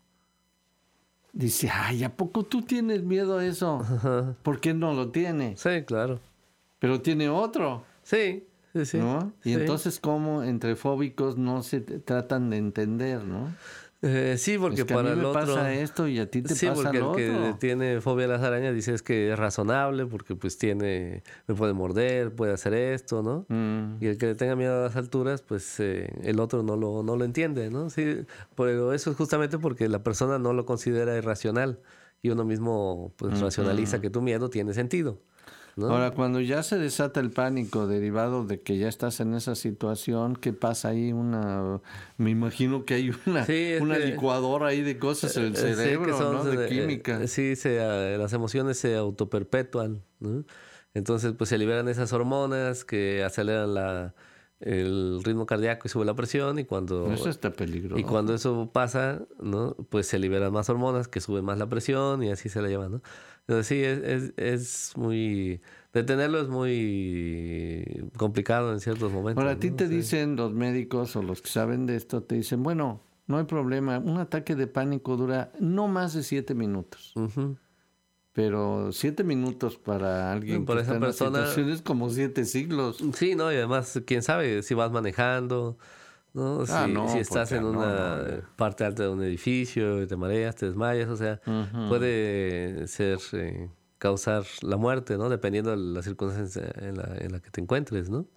dice, ay, ¿a poco tú tienes miedo a eso? Ajá. ¿Por qué no lo tiene? Sí, claro. Pero tiene otro. Sí, sí, sí. ¿No? Y sí. entonces, ¿cómo entre fóbicos no se tratan de entender, no? Eh, sí, porque Es que para a mí el me otro... pasa esto y a ti te Sí, pasa porque lo el que otro. tiene fobia a las arañas dice es que es razonable porque pues tiene, me puede morder, puede hacer esto, ¿no? Mm. Y el que le tenga miedo a las alturas, pues eh, el otro no lo, no lo entiende, ¿no? Sí, pero eso es justamente porque la persona no lo considera irracional y uno mismo pues racionaliza que tu miedo tiene sentido, ¿no? Ahora, cuando ya se desata el pánico derivado de que ya estás en esa situación, ¿qué pasa ahí? Una, me imagino que hay una, Sí, es una que- licuadora ahí de cosas en el Eh, sí, que cerebro, son, ¿no? De eh, química. eh, sí, se, eh, las emociones se autoperpetúan, ¿no? Entonces, pues se liberan esas hormonas que aceleran la, el ritmo cardíaco y sube la presión y cuando... Eso está peligroso. Y cuando eso pasa, ¿no? Pues se liberan más hormonas que suben más la presión y así se la lleva, ¿no? Entonces sí, es, es, es muy... Detenerlo es muy complicado en ciertos momentos. Ahora, a ti ¿no? te Sí. dicen los médicos o los que saben de esto, te dicen, bueno, no hay problema, un ataque de pánico dura no más de siete minutos. Ujú. Pero siete minutos para alguien Para que esa está en persona- la situación es como siete siglos. Sí, ¿no? Y además, quién sabe si vas manejando, ¿no? Si, Ah, no, si estás porque en no, una no, no. parte alta de un edificio, y te mareas, te desmayas, o sea, puede ser, eh, causar la muerte, ¿no? Dependiendo de las circunstancias en la, en la que te encuentres, ¿no?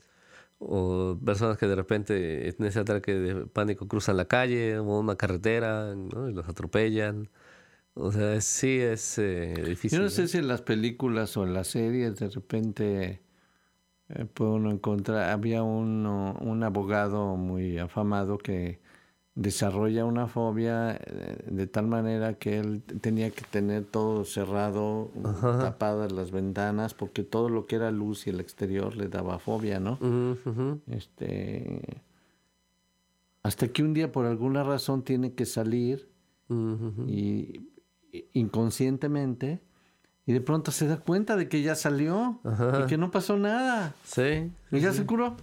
O personas que de repente en ese ataque de pánico cruzan la calle o una carretera, ¿no? Y los atropellan. O sea, es- sí es eh, difícil. Yo no ¿no? sé si en las películas o en las series de repente eh, puede uno encontrar, había uno, un abogado muy afamado que desarrolla una fobia eh, de tal manera que él tenía que tener todo cerrado, tapadas las ventanas, porque todo lo que era luz y el exterior le daba fobia, ¿no? Ujú, ujú. Este, hasta que un día por alguna razón tiene que salir Ujú, ujú. y y- inconscientemente y de pronto se da cuenta de que ya salió Ajá. y que no pasó nada Sí. y ya se curó.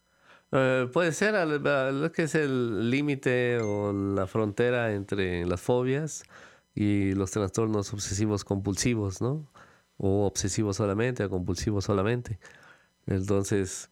Eh, puede ser, al- al- lo que es el límite o la frontera entre las fobias y los trastornos obsesivos compulsivos, ¿no? O obsesivos solamente o compulsivos solamente. Entonces,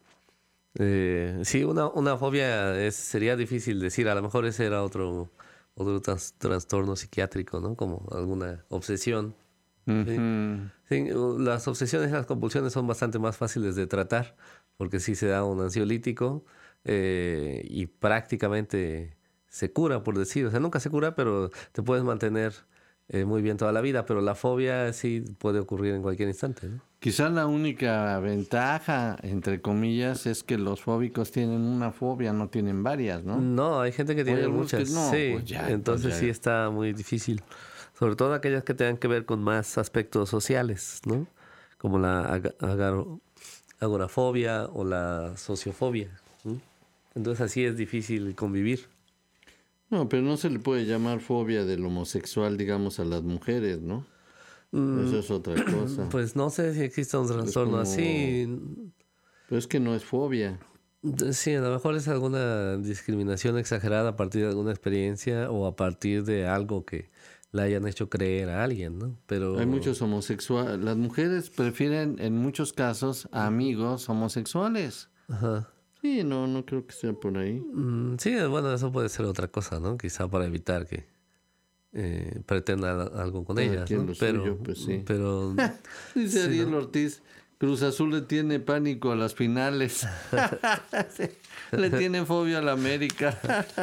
eh, sí, una, una fobia es, sería difícil decir, a lo mejor ese era otro, otro trans- trastorno psiquiátrico, ¿no? Como alguna obsesión. Sí. Ujú. Sí, u- las obsesiones y las compulsiones son bastante más fáciles de tratar porque sí se da un ansiolítico eh, y prácticamente se cura, por decir. O sea, nunca se cura, pero te puedes mantener eh, muy bien toda la vida. Pero la fobia sí puede ocurrir en cualquier instante, ¿no? Quizás la única ventaja, entre comillas, es que los fóbicos tienen una fobia, no tienen varias, ¿no? No, hay gente que tiene algunos que muchas. no, sí, pues ya, entonces entonces sí ya. está muy difícil. Sobre todo aquellas que tengan que ver con más aspectos sociales, ¿no? Como la aga- agaro- agorafobia o la sociofobia. ¿no? Entonces así es difícil convivir. No, pero no se le puede llamar fobia del homosexual, digamos, a las mujeres, ¿no? Eso es otra cosa. Pues no sé si existe un trastorno como- así. Pero es que no es fobia. Sí, a lo mejor es alguna discriminación exagerada a partir de alguna experiencia o a partir de algo que le hayan hecho creer a alguien, ¿no? Pero Hay muchos homosexuales. Las mujeres prefieren en muchos casos a amigos homosexuales. Ajá. Sí, no, no creo que sea por ahí. Mm, sí, bueno, eso puede ser otra cosa, ¿no? Quizá para evitar que eh, pretendan algo con Cada ellas, quien ¿no? lo Pero, suyo, pues sí. pero Dice Sí, Ariel ¿no? Ortiz, Cruz Azul le tiene pánico a las finales. Sí, le tiene fobia a la América.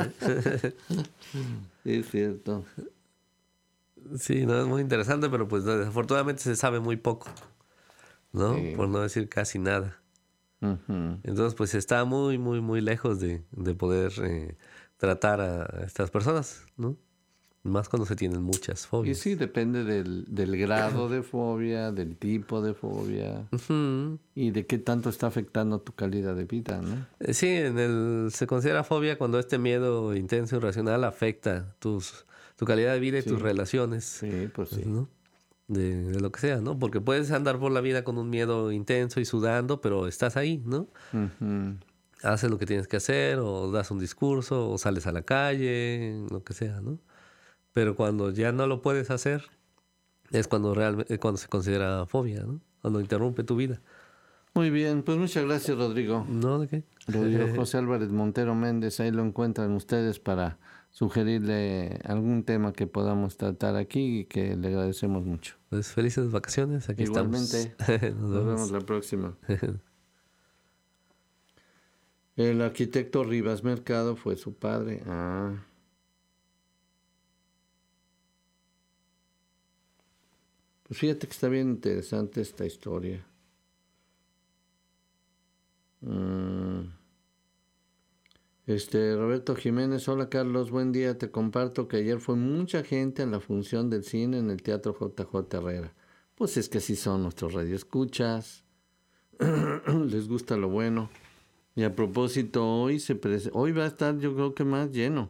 Sí, es cierto. sí, no es muy interesante, pero pues desafortunadamente se sabe muy poco, ¿no? Sí. Por no decir casi nada. Ujú. Entonces, pues está muy, muy, muy lejos de, de poder eh, tratar a estas personas, ¿no? Más cuando se tienen muchas Y fobias. sí, depende del, del grado de fobia, del tipo de fobia Ujú. y de qué tanto está afectando tu calidad de vida, ¿no? Eh, Sí, en el, se considera fobia cuando este miedo intenso y irracional afecta tus, tu calidad de vida y Sí. tus relaciones, Sí, pues sí. ¿no? De, de lo que sea, ¿no? Porque puedes andar por la vida con un miedo intenso y sudando, pero estás ahí, ¿no? Ujú. Haces lo que tienes que hacer, o das un discurso, o sales a la calle, lo que sea, ¿no? Pero cuando ya no lo puedes hacer, es cuando realmente, cuando se considera fobia, ¿no? Cuando interrumpe tu vida. Muy bien, pues muchas gracias, Rodrigo. ¿No? ¿De qué? Rodrigo José Álvarez Montero Méndez, ahí lo encuentran ustedes para sugerirle algún tema que podamos tratar aquí y que le agradecemos mucho. Pues felices vacaciones, aquí Igualmente, estamos. nos, nos vemos la próxima. El arquitecto Rivas Mercado fue su padre. Ah. Pues fíjate que está bien interesante esta historia. Mm. Este, Roberto Jiménez, hola Carlos, buen día. Te comparto que ayer fue mucha gente en la función del cine en el Teatro J J Herrera. Pues es que así son nuestros radioescuchas. Les gusta lo bueno. Y a propósito, hoy se prese- hoy va a estar, yo creo que más lleno.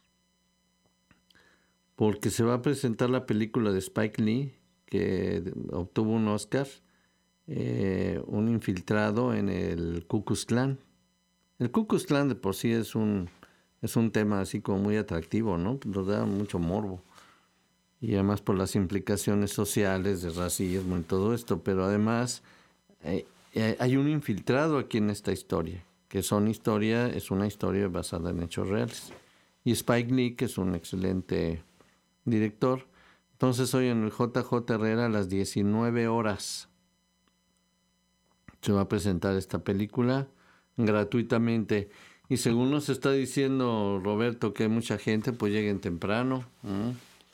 Porque se va a presentar la película de Spike Lee, que obtuvo un Oscar, eh, un infiltrado en el Ku Klux Klan. El Ku Klux Klan de por sí es un, es un tema así como muy atractivo, ¿no? Nos da mucho morbo. Y además por las implicaciones sociales de racismo y todo esto. Pero además eh, eh, hay un infiltrado aquí en esta historia, que son historia, es una historia basada en hechos reales. Y Spike Lee, que es un excelente director. Entonces hoy en el J J Herrera a las diecinueve horas se va a presentar esta película gratuitamente. Y según nos está diciendo Roberto que hay mucha gente, pues lleguen temprano. ¿Mm?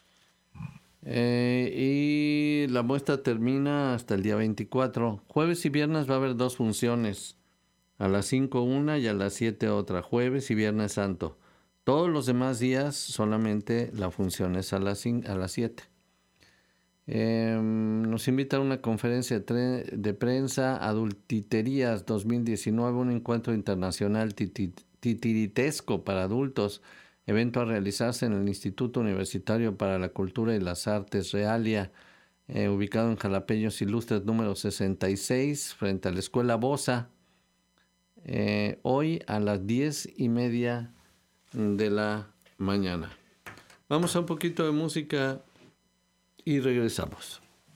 Eh, y la muestra termina hasta el día veinticuatro. Jueves y viernes va a haber dos funciones. A las cinco una y a las siete otra. Jueves y viernes santo. Todos los demás días solamente la función es a las, cinco, a las siete. Eh, nos invita a una conferencia de, tre- de prensa Adultiterías dos mil diecinueve, un encuentro internacional titi- titiritesco para adultos, evento a realizarse en el Instituto Universitario para la Cultura y las Artes Realia, eh, ubicado en Jalapeños Ilustres número sesenta y seis, frente a la Escuela Bosa, eh, hoy a las diez y media de la mañana. Vamos a un poquito de música y regresamos.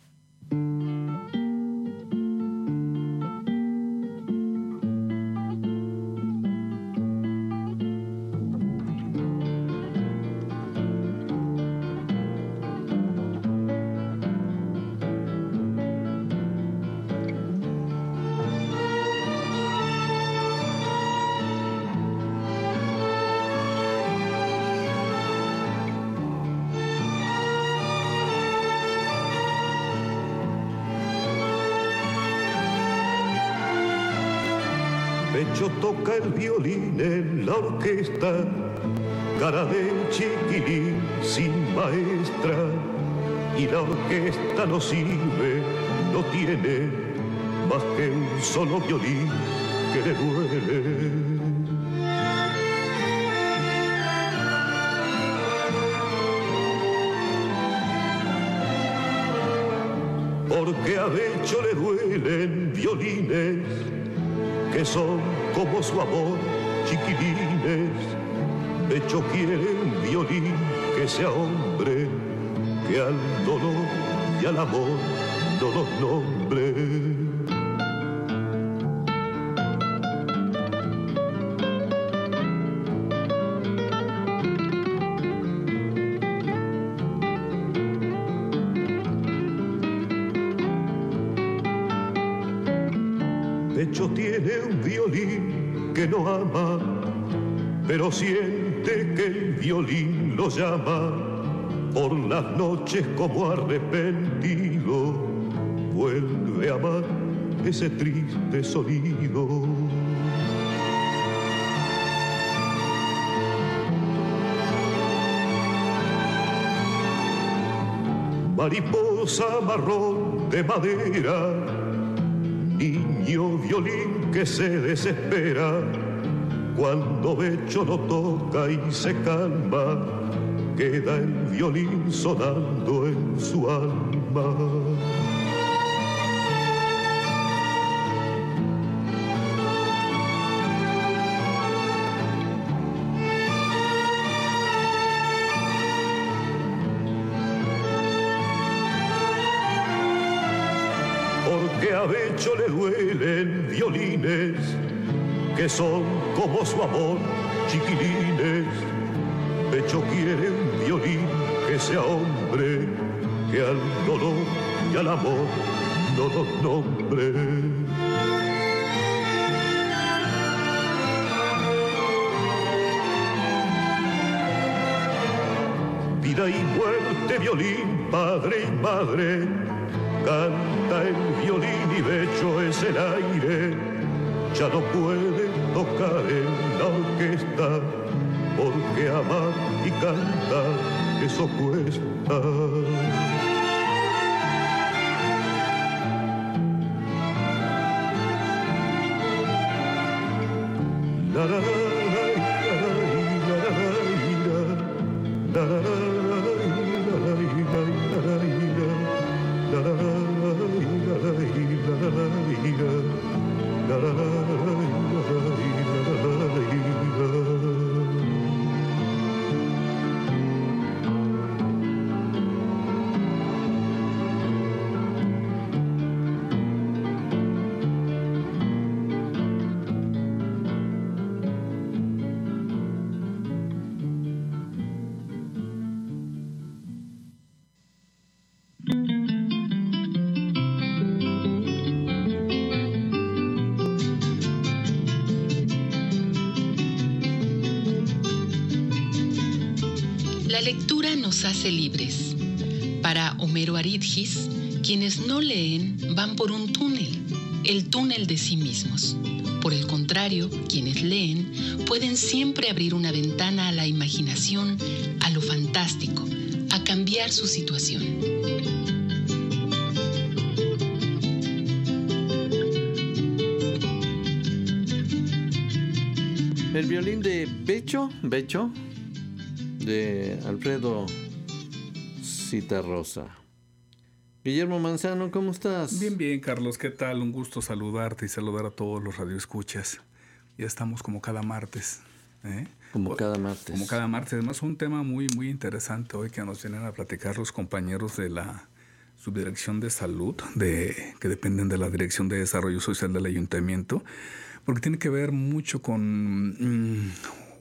Pecho toca el violín en la orquesta, cara de chiquilín sin maestra, y la orquesta no sirve, no tiene más que un solo violín que le duele. Porque a Becho le duelen violines que son como su amor, chiquilines. Becho quiere un violín que sea hombre, que al dolor y al amor no los nombre. Becho tiene un violín que no ama, pero siente que el violín lo llama. Por las noches como arrepentido, vuelve a amar ese triste sonido. Mariposa marrón de madera, niño violín que se desespera, cuando Becho lo toca y se calma, queda el violín sonando en su alma. Porque a Becho le duelen violines que son como su amor, chiquilines. Becho quiere un violín que sea hombre, que al dolor y al amor no los nombre. Vida y muerte, violín, padre y madre, canta el violín y Becho es el aire. Ya no puede tocar en la orquesta, porque amar y cantar, eso cuesta. La la la La lectura nos hace libres. Para Homero Aridgis, quienes no leen van por un túnel, el túnel de sí mismos. Por el contrario, quienes leen pueden siempre abrir una ventana a la imaginación, a lo fantástico, a cambiar su situación. El violín de Becho, Becho, de Alfredo Citarrosa. Guillermo Manzano, ¿cómo estás? Bien, bien, Carlos, ¿qué tal? Un gusto saludarte y saludar a todos los radioescuchas. Ya estamos como cada martes. ¿eh? Como cada martes. Como cada martes. Además, un tema muy, muy interesante hoy que nos vienen a platicar los compañeros de la Subdirección de Salud, de, que dependen de la Dirección de Desarrollo Social del Ayuntamiento, porque tiene que ver mucho con... Mmm,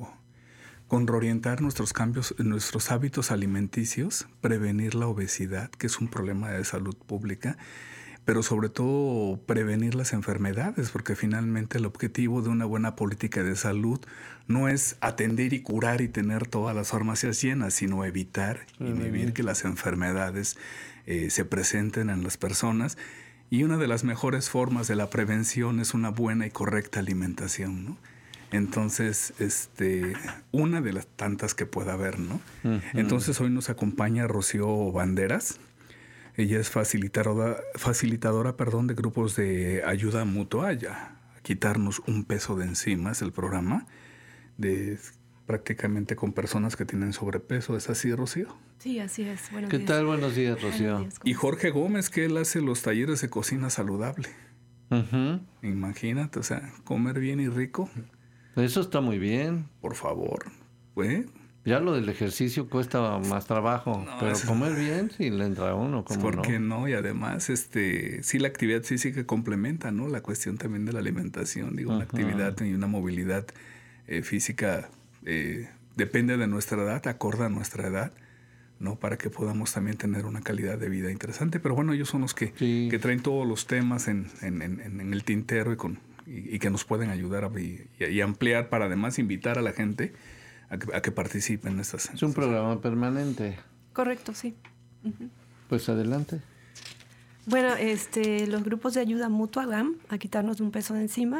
con reorientar nuestros cambios, nuestros hábitos alimenticios, prevenir la obesidad, que es un problema de salud pública, pero sobre todo prevenir las enfermedades, porque finalmente el objetivo de una buena política de salud no es atender y curar y tener todas las farmacias llenas, sino evitar y inhibir que las enfermedades eh, se presenten en las personas. Y una de las mejores formas de la prevención es una buena y correcta alimentación, ¿no? Entonces, este, una de las tantas que pueda haber, ¿no? Uh-huh. Entonces, hoy nos acompaña Rocío Banderas. Ella es facilitadora, facilitadora perdón, de grupos de ayuda mutua, ya, a quitarnos un peso de encima, es el programa, de prácticamente con personas que tienen sobrepeso. ¿Es así, Rocío? Sí, así es. Buenos ¿Qué días. tal? Buenos días, Rocío. Buenos días, y Jorge Gómez, que él hace los talleres de cocina saludable. Uh-huh. Imagínate, o sea, comer bien y rico. Eso está muy bien. Por favor, ¿eh? Ya lo del ejercicio cuesta más trabajo, no, pero es... comer bien sí le entra a uno, ¿cómo ¿Por no? qué no? Y además, este, sí la actividad física complementa, ¿no? La cuestión también de la alimentación, digo, uh-huh. Una actividad y una movilidad eh, física eh, depende de nuestra edad, acorde a nuestra edad, ¿no? Para que podamos también tener una calidad de vida interesante. Pero bueno, ellos son los que, sí. que traen todos los temas en, en, en, en el tintero y con... y que nos pueden ayudar a, y, y ampliar para además invitar a la gente a que, a que participe en estas. Es un programa permanente. Correcto, sí. Uh-huh. Pues adelante. Bueno, este, los grupos de ayuda mutua, G A M, a quitarnos un peso de encima,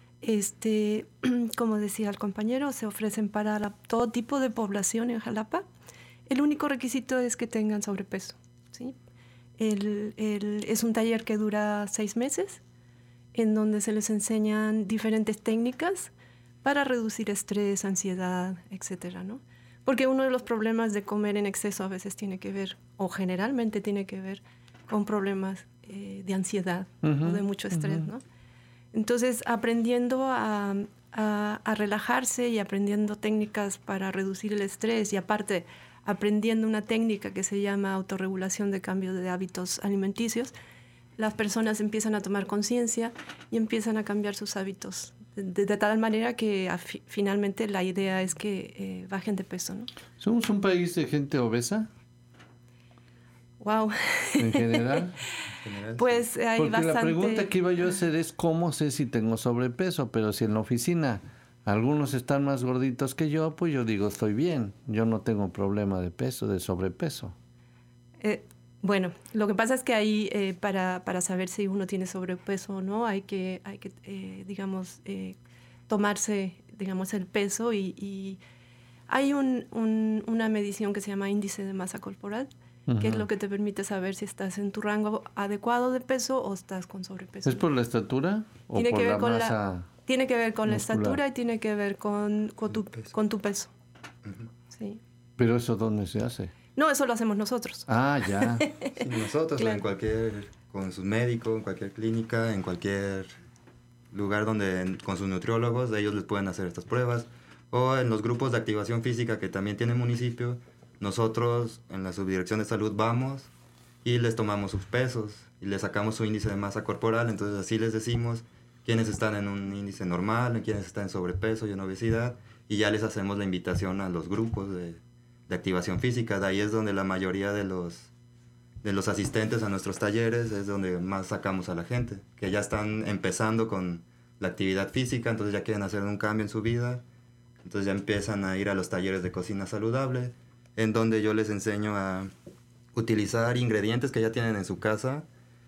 este, como decía el compañero, se ofrecen para la, todo tipo de población en Jalapa. El único requisito es que tengan sobrepeso, ¿sí? El, el, es un taller que dura seis meses, en donde se les enseñan diferentes técnicas para reducir estrés, ansiedad, etcétera, ¿no? Porque uno de los problemas de comer en exceso a veces tiene que ver, o generalmente tiene que ver, con problemas eh, de ansiedad uh-huh, o de mucho estrés, uh-huh. ¿no? Entonces, aprendiendo a, a, a relajarse y aprendiendo técnicas para reducir el estrés y aparte aprendiendo una técnica que se llama autorregulación de cambio de hábitos alimenticios, las personas empiezan a tomar conciencia y empiezan a cambiar sus hábitos de, de tal manera que a, finalmente la idea es que eh, bajen de peso, ¿no? ¿Somos un país de gente obesa? Wow. ¿En general? En general, Pues sí. hay Porque bastante... la pregunta que iba yo a hacer es cómo sé si tengo sobrepeso, pero si en la oficina algunos están más gorditos que yo, pues yo digo estoy bien, yo no tengo problema de peso, de sobrepeso. Eh, bueno, lo que pasa es que ahí eh, para, para saber si uno tiene sobrepeso o no, hay que, hay que eh, digamos, eh, tomarse, digamos, el peso y, y hay un, un, una medición que se llama índice de masa corporal, uh-huh. que es lo que te permite saber si estás en tu rango adecuado de peso o estás con sobrepeso. ¿Es por la estatura o tiene por que ver la con masa la, Tiene que ver con muscular? La estatura y tiene que ver con, con, tu, con tu peso. Uh-huh. Sí. ¿Pero eso dónde se hace? No, eso lo hacemos nosotros. Ah, ya. Sí, nosotros, claro. En cualquier, con sus médicos, en cualquier clínica, en cualquier lugar donde, con sus nutriólogos, ellos les pueden hacer estas pruebas. O en los grupos de activación física que también tiene el municipio, nosotros en la subdirección de salud vamos y les tomamos sus pesos y les sacamos su índice de masa corporal. Entonces así les decimos quiénes están en un índice normal, quiénes están en sobrepeso y en obesidad, y ya les hacemos la invitación a los grupos de de activación física. De ahí es donde la mayoría de los, de los asistentes a nuestros talleres es donde más sacamos a la gente, que ya están empezando con la actividad física, entonces ya quieren hacer un cambio en su vida, entonces ya empiezan a ir a los talleres de cocina saludable, en donde yo les enseño a utilizar ingredientes que ya tienen en su casa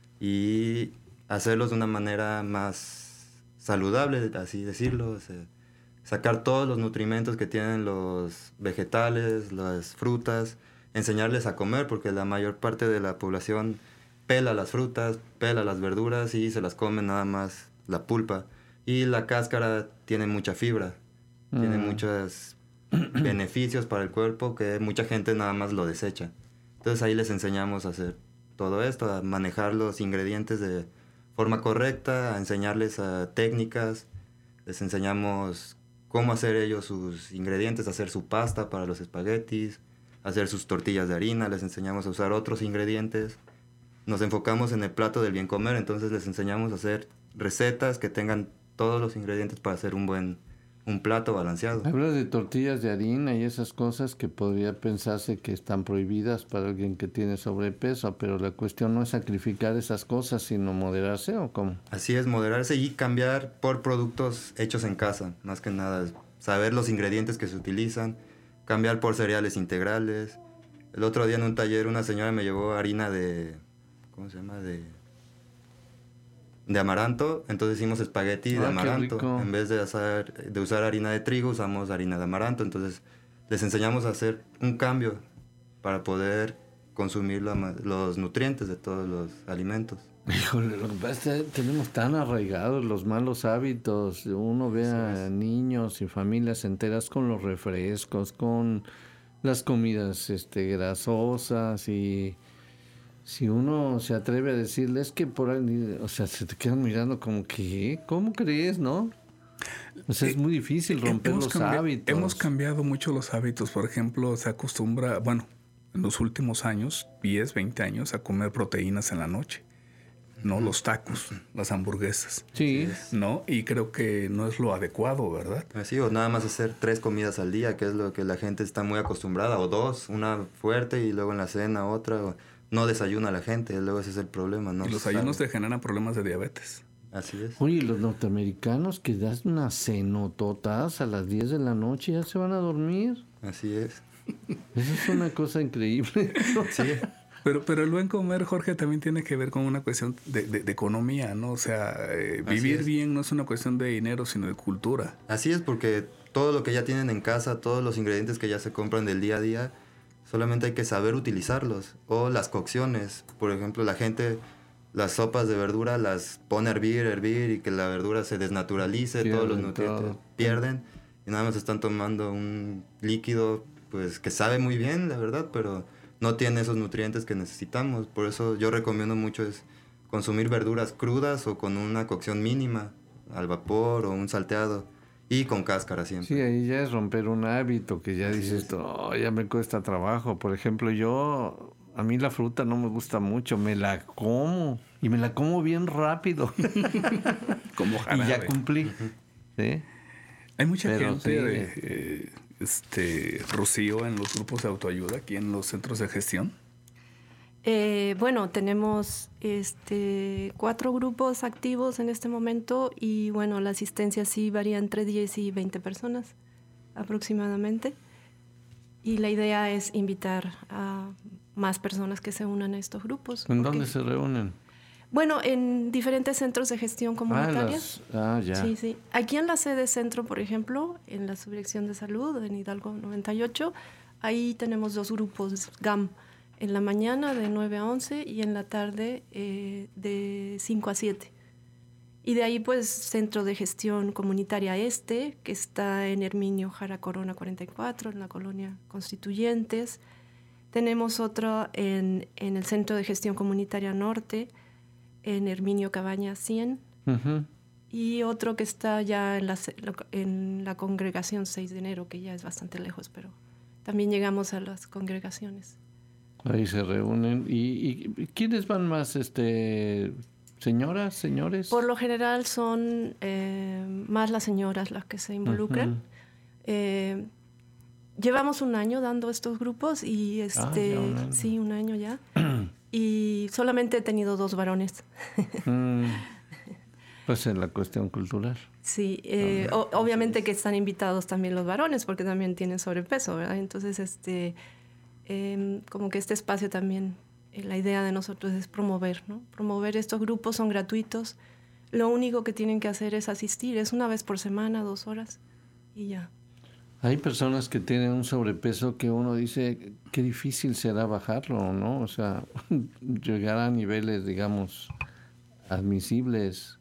y hacerlos de una manera más saludable, así decirlo, o sea, sacar todos los nutrimentos que tienen los vegetales, las frutas, enseñarles a comer, porque la mayor parte de la población pela las frutas, pela las verduras y se las come nada más la pulpa. Y la cáscara tiene mucha fibra, mm. tiene muchos beneficios para el cuerpo que mucha gente nada más lo desecha. Entonces ahí les enseñamos a hacer todo esto, a manejar los ingredientes de forma correcta, a enseñarles a técnicas, les enseñamos cómo hacer ellos sus ingredientes, hacer su pasta para los espaguetis, hacer sus tortillas de harina, les enseñamos a usar otros ingredientes. Nos enfocamos en el plato del bien comer, entonces les enseñamos a hacer recetas que tengan todos los ingredientes para hacer un buen un plato balanceado. Hablas de tortillas de harina y esas cosas que podría pensarse que están prohibidas para alguien que tiene sobrepeso, pero la cuestión no es sacrificar esas cosas, sino moderarse, ¿o cómo? Así es, moderarse y cambiar por productos hechos en casa, más que nada, saber los ingredientes que se utilizan, cambiar por cereales integrales. El otro día en un taller una señora me llevó harina de, ¿cómo se llama? De... de amaranto, entonces hicimos espagueti de ah, amaranto. En vez de, hacer, de usar harina de trigo, usamos harina de amaranto. Entonces les enseñamos a hacer un cambio para poder consumir la, los nutrientes de todos los alimentos. Híjole, lo que pasa es que tenemos tan arraigados los malos hábitos. Uno ve a niños y familias enteras con los refrescos, con las comidas este, grasosas y... Si uno se atreve a decirles que por ahí, o sea, se te quedan mirando como que, ¿cómo crees, no? O sea, es muy difícil romper hemos los cambi- hábitos. Hemos cambiado mucho los hábitos. Por ejemplo, se acostumbra, bueno, en los últimos años, diez, veinte años, a comer proteínas en la noche. No los tacos, las hamburguesas. Sí. ¿No? Y creo que no es lo adecuado, ¿verdad? Así, o nada más hacer tres comidas al día, que es lo que la gente está muy acostumbrada, o dos, una fuerte y luego en la cena otra, o... No desayuna la gente, luego ese es el problema, ¿no? Y los ayunos te generan problemas de diabetes. Así es. Oye, los norteamericanos que das unas cenototas a las diez de la noche ya se van a dormir. Así es. Eso es una cosa increíble. Sí. Pero, pero el buen comer, Jorge, también tiene que ver con una cuestión de, de, de economía, ¿no? O sea, eh, vivir bien no es una cuestión de dinero, sino de cultura. Así es, porque todo lo que ya tienen en casa, todos los ingredientes que ya se compran del día a día, solamente hay que saber utilizarlos. O las cocciones. Por ejemplo, la gente, las sopas de verdura las pone a hervir, hervir y que la verdura se desnaturalice, pierden todos los nutrientes todo. pierden. Y nada más están tomando un líquido pues que sabe muy bien, la verdad, pero no tiene esos nutrientes que necesitamos. Por eso yo recomiendo mucho es consumir verduras crudas o con una cocción mínima, al vapor o un salteado. Y con cáscara siempre. Sí, ahí ya es romper un hábito que ya dices, oh, ya me cuesta trabajo. Por ejemplo, yo, a mí la fruta no me gusta mucho, me la como y me la como bien rápido. Como jarabe. Y ya cumplí. ¿sí? Hay mucha Pero gente, sí, de, eh, este, Rocío, en los grupos de autoayuda, aquí en los centros de gestión. Eh, bueno, tenemos este, cuatro grupos activos en este momento y bueno, la asistencia sí varía entre diez y veinte personas aproximadamente. Y la idea es invitar a más personas que se unan a estos grupos. ¿En porque, dónde se reúnen? Bueno, en diferentes centros de gestión comunitaria. Ah, las, ah, ya. Sí, sí. Aquí en la sede centro, por ejemplo, en la Subdirección de Salud, en Hidalgo noventa y ocho, ahí tenemos dos grupos G A M. En la mañana de nueve a once y en la tarde eh, de cinco a siete. Y de ahí, pues, Centro de Gestión Comunitaria Este, que está en Herminio Jara Corona cuarenta y cuatro, en la colonia Constituyentes. Tenemos otro en, en el Centro de Gestión Comunitaria Norte, en Herminio Cabañas cien. Uh-huh. Y otro que está ya en la, en la Congregación seis de enero, que ya es bastante lejos, pero también llegamos a las congregaciones. Ahí se reúnen. ¿Y, y quiénes van más? Este, ¿Señoras, señores? Por lo general son eh, más las señoras las que se involucran. Uh-huh. eh, llevamos un año dando estos grupos y este, ah, un año. sí, un año ya. Y solamente he tenido dos varones. mm, pues en la cuestión cultural. Sí, eh, o, obviamente que están invitados también los varones porque también tienen sobrepeso, ¿verdad? Entonces, este... Eh, como que este espacio también, eh, la idea de nosotros es promover, ¿no? Promover estos grupos, son gratuitos. Lo único que tienen que hacer es asistir, es una vez por semana, dos horas, y ya. Hay personas que tienen un sobrepeso que uno dice, qué difícil será bajarlo, ¿no? O sea, llegar a niveles, digamos, admisibles.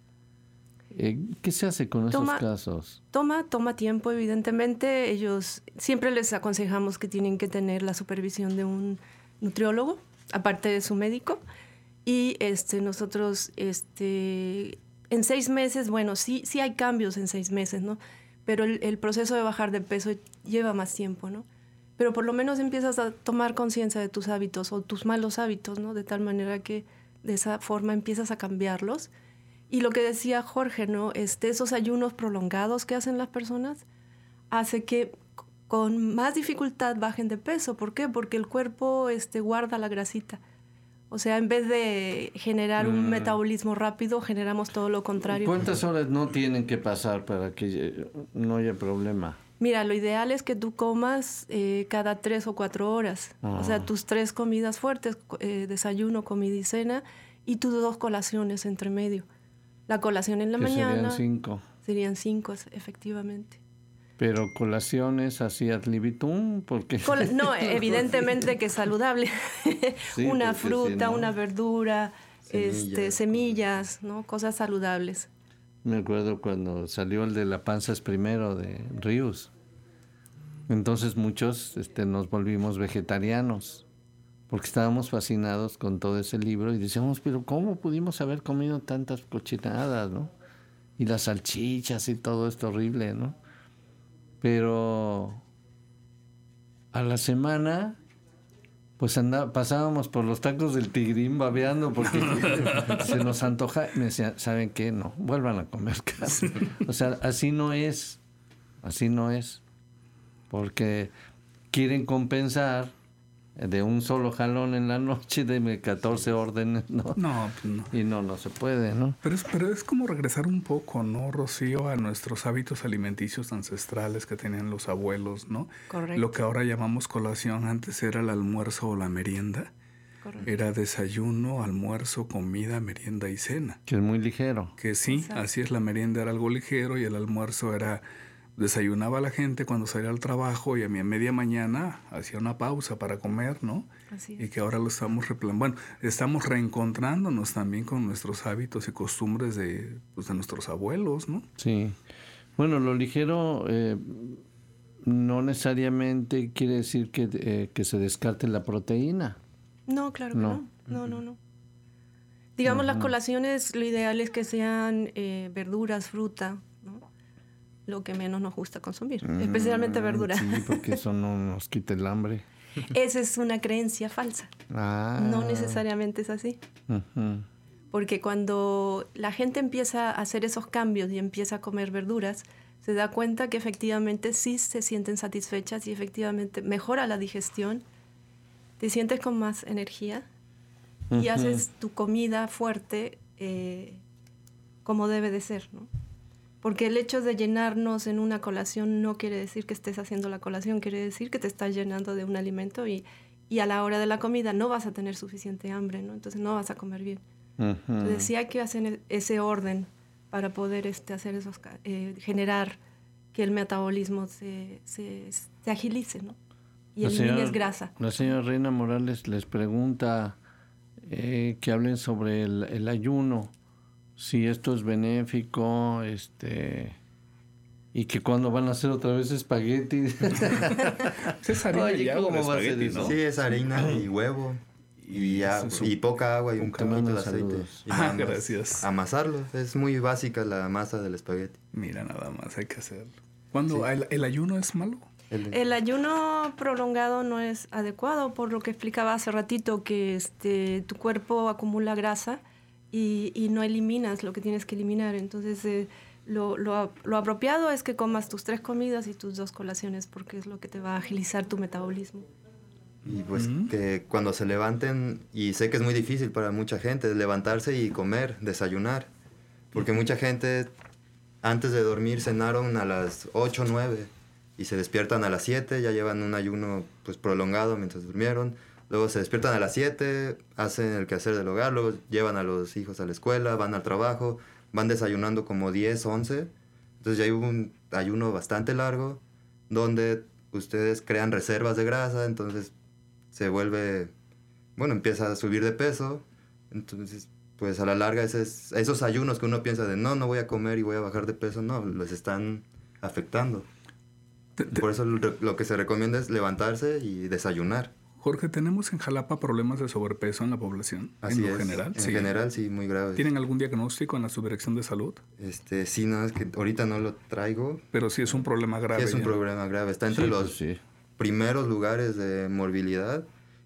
Eh, ¿Qué se hace con esos toma, casos? Toma, toma tiempo, evidentemente. Ellos, siempre les aconsejamos que tienen que tener la supervisión de un nutriólogo, aparte de su médico. Y este, nosotros, este, en seis meses, bueno, sí, sí hay cambios en seis meses, ¿no? Pero el, el proceso de bajar de peso lleva más tiempo, ¿no? Pero por lo menos empiezas a tomar conciencia de tus hábitos o tus malos hábitos, ¿no? De tal manera que de esa forma empiezas a cambiarlos. Y lo que decía Jorge, ¿no? Este, esos ayunos prolongados que hacen las personas hace que con más dificultad bajen de peso. ¿Por qué? Porque el cuerpo este, guarda la grasita. O sea, en vez de generar un mm. metabolismo rápido, generamos todo lo contrario. ¿Cuántas horas no tienen que pasar para que no haya problema? Mira, lo ideal es que tú comas eh, cada tres o cuatro horas. Ah. O sea, tus tres comidas fuertes, eh, desayuno, comida y cena, y tus dos colaciones entre medio. La colación en la que mañana. Serían cinco. Serían cinco, efectivamente. Pero colaciones así ad libitum, porque... Col- no, evidentemente que es saludable. Sí, una fruta, si no, una verdura, semillas, este, semillas, ¿no? Cosas saludables. Me acuerdo cuando salió el de La panza es primero de Ríos. Entonces muchos este, nos volvimos vegetarianos. Porque estábamos fascinados con todo ese libro y decíamos, pero ¿cómo pudimos haber comido tantas cochinadas, no? Y las salchichas y todo esto horrible, ¿no? Pero a la semana, pues andá, pasábamos por los tacos del Tigrín babeando porque se nos antoja. Me decían, ¿saben qué? No, vuelvan a comer carne. O sea, así no es, así no es. Porque quieren compensar de un solo jalón en la noche de catorce órdenes, ¿no? No, pues no. Y no, no se puede, ¿no? Pero es, pero es como regresar un poco, ¿no, Rocío? A nuestros hábitos alimenticios ancestrales que tenían los abuelos, ¿no? Correcto. Lo que ahora llamamos colación, antes era el almuerzo o la merienda. Correcto. Era desayuno, almuerzo, comida, merienda y cena. Que es muy ligero. Que sí, exacto. Así es, la merienda era algo ligero y el almuerzo era... Desayunaba la gente cuando salía al trabajo y a mi a media mañana hacía una pausa para comer, ¿no? Así es. Y que ahora lo estamos replanteando. Bueno, estamos reencontrándonos también con nuestros hábitos y costumbres de, pues, de nuestros abuelos, ¿no? Sí. Bueno, lo ligero eh, no necesariamente quiere decir que, eh, que se descarte la proteína. No, claro que no. No, no, no. no. Digamos, uh-huh. Las colaciones, lo ideal es que sean eh, verduras, fruta, ¿no? Lo que menos nos gusta consumir, mm, especialmente verdura. Sí, porque eso no nos quita el hambre. Esa es una creencia falsa. Ah. No necesariamente es así. Uh-huh. Porque cuando la gente empieza a hacer esos cambios y empieza a comer verduras, se da cuenta que efectivamente sí se sienten satisfechas y efectivamente mejora la digestión, te sientes con más energía y uh-huh. haces tu comida fuerte eh, como debe de ser, ¿no? Porque el hecho de llenarnos en una colación no quiere decir que estés haciendo la colación, quiere decir que te estás llenando de un alimento y, y a la hora de la comida no vas a tener suficiente hambre, ¿no? Entonces no vas a comer bien. Uh-huh. Entonces sí hay que hacer ese orden para poder este, hacer esos, eh, generar que el metabolismo se, se, se agilice, ¿no? Y elimines grasa. La señora Reina Morales les pregunta eh, que hablen sobre el, el ayuno, si esto es benéfico, este, y que cuando van a hacer otra vez espagueti. Es harina Oye, y agua de espagueti, ¿no? Sí, es harina y huevo. Y, a, y poca agua y un poquito de aceite. Y ah, gracias. Amasarlo. Es muy básica la masa del espagueti. Mira, nada más, hay que hacerlo. ¿Cuándo sí. el, el ayuno es malo? El, el ayuno prolongado no es adecuado, por lo que explicaba hace ratito, que este, tu cuerpo acumula grasa y, y no eliminas lo que tienes que eliminar. Entonces, eh, lo, lo, lo apropiado es que comas tus tres comidas y tus dos colaciones, porque es lo que te va a agilizar tu metabolismo. Y pues uh-huh. que cuando se levanten, y sé que es muy difícil para mucha gente, levantarse y comer, desayunar. Porque mucha gente antes de dormir cenaron a las ocho o nueve y se despiertan a las siete, ya llevan un ayuno pues prolongado mientras durmieron. Luego se despiertan a las siete, hacen el quehacer del hogar, luego llevan a los hijos a la escuela, van al trabajo, van desayunando como diez, once. Entonces ya hay un ayuno bastante largo donde ustedes crean reservas de grasa, entonces se vuelve, bueno, empieza a subir de peso. Entonces, pues a la larga esos, esos ayunos que uno piensa de no, no voy a comer y voy a bajar de peso, no, les están afectando. Por eso lo, lo que se recomienda es levantarse y desayunar. Jorge, ¿tenemos en Jalapa problemas de sobrepeso en la población? Así en lo es, general. En sí. general, sí, muy grave. ¿Tienen algún diagnóstico en la Subdirección de Salud? Este, sí, no, es que ahorita no lo traigo. Pero sí es un problema grave. Sí es un ya. problema grave. Está entre sí, los pues sí. primeros lugares de morbilidad.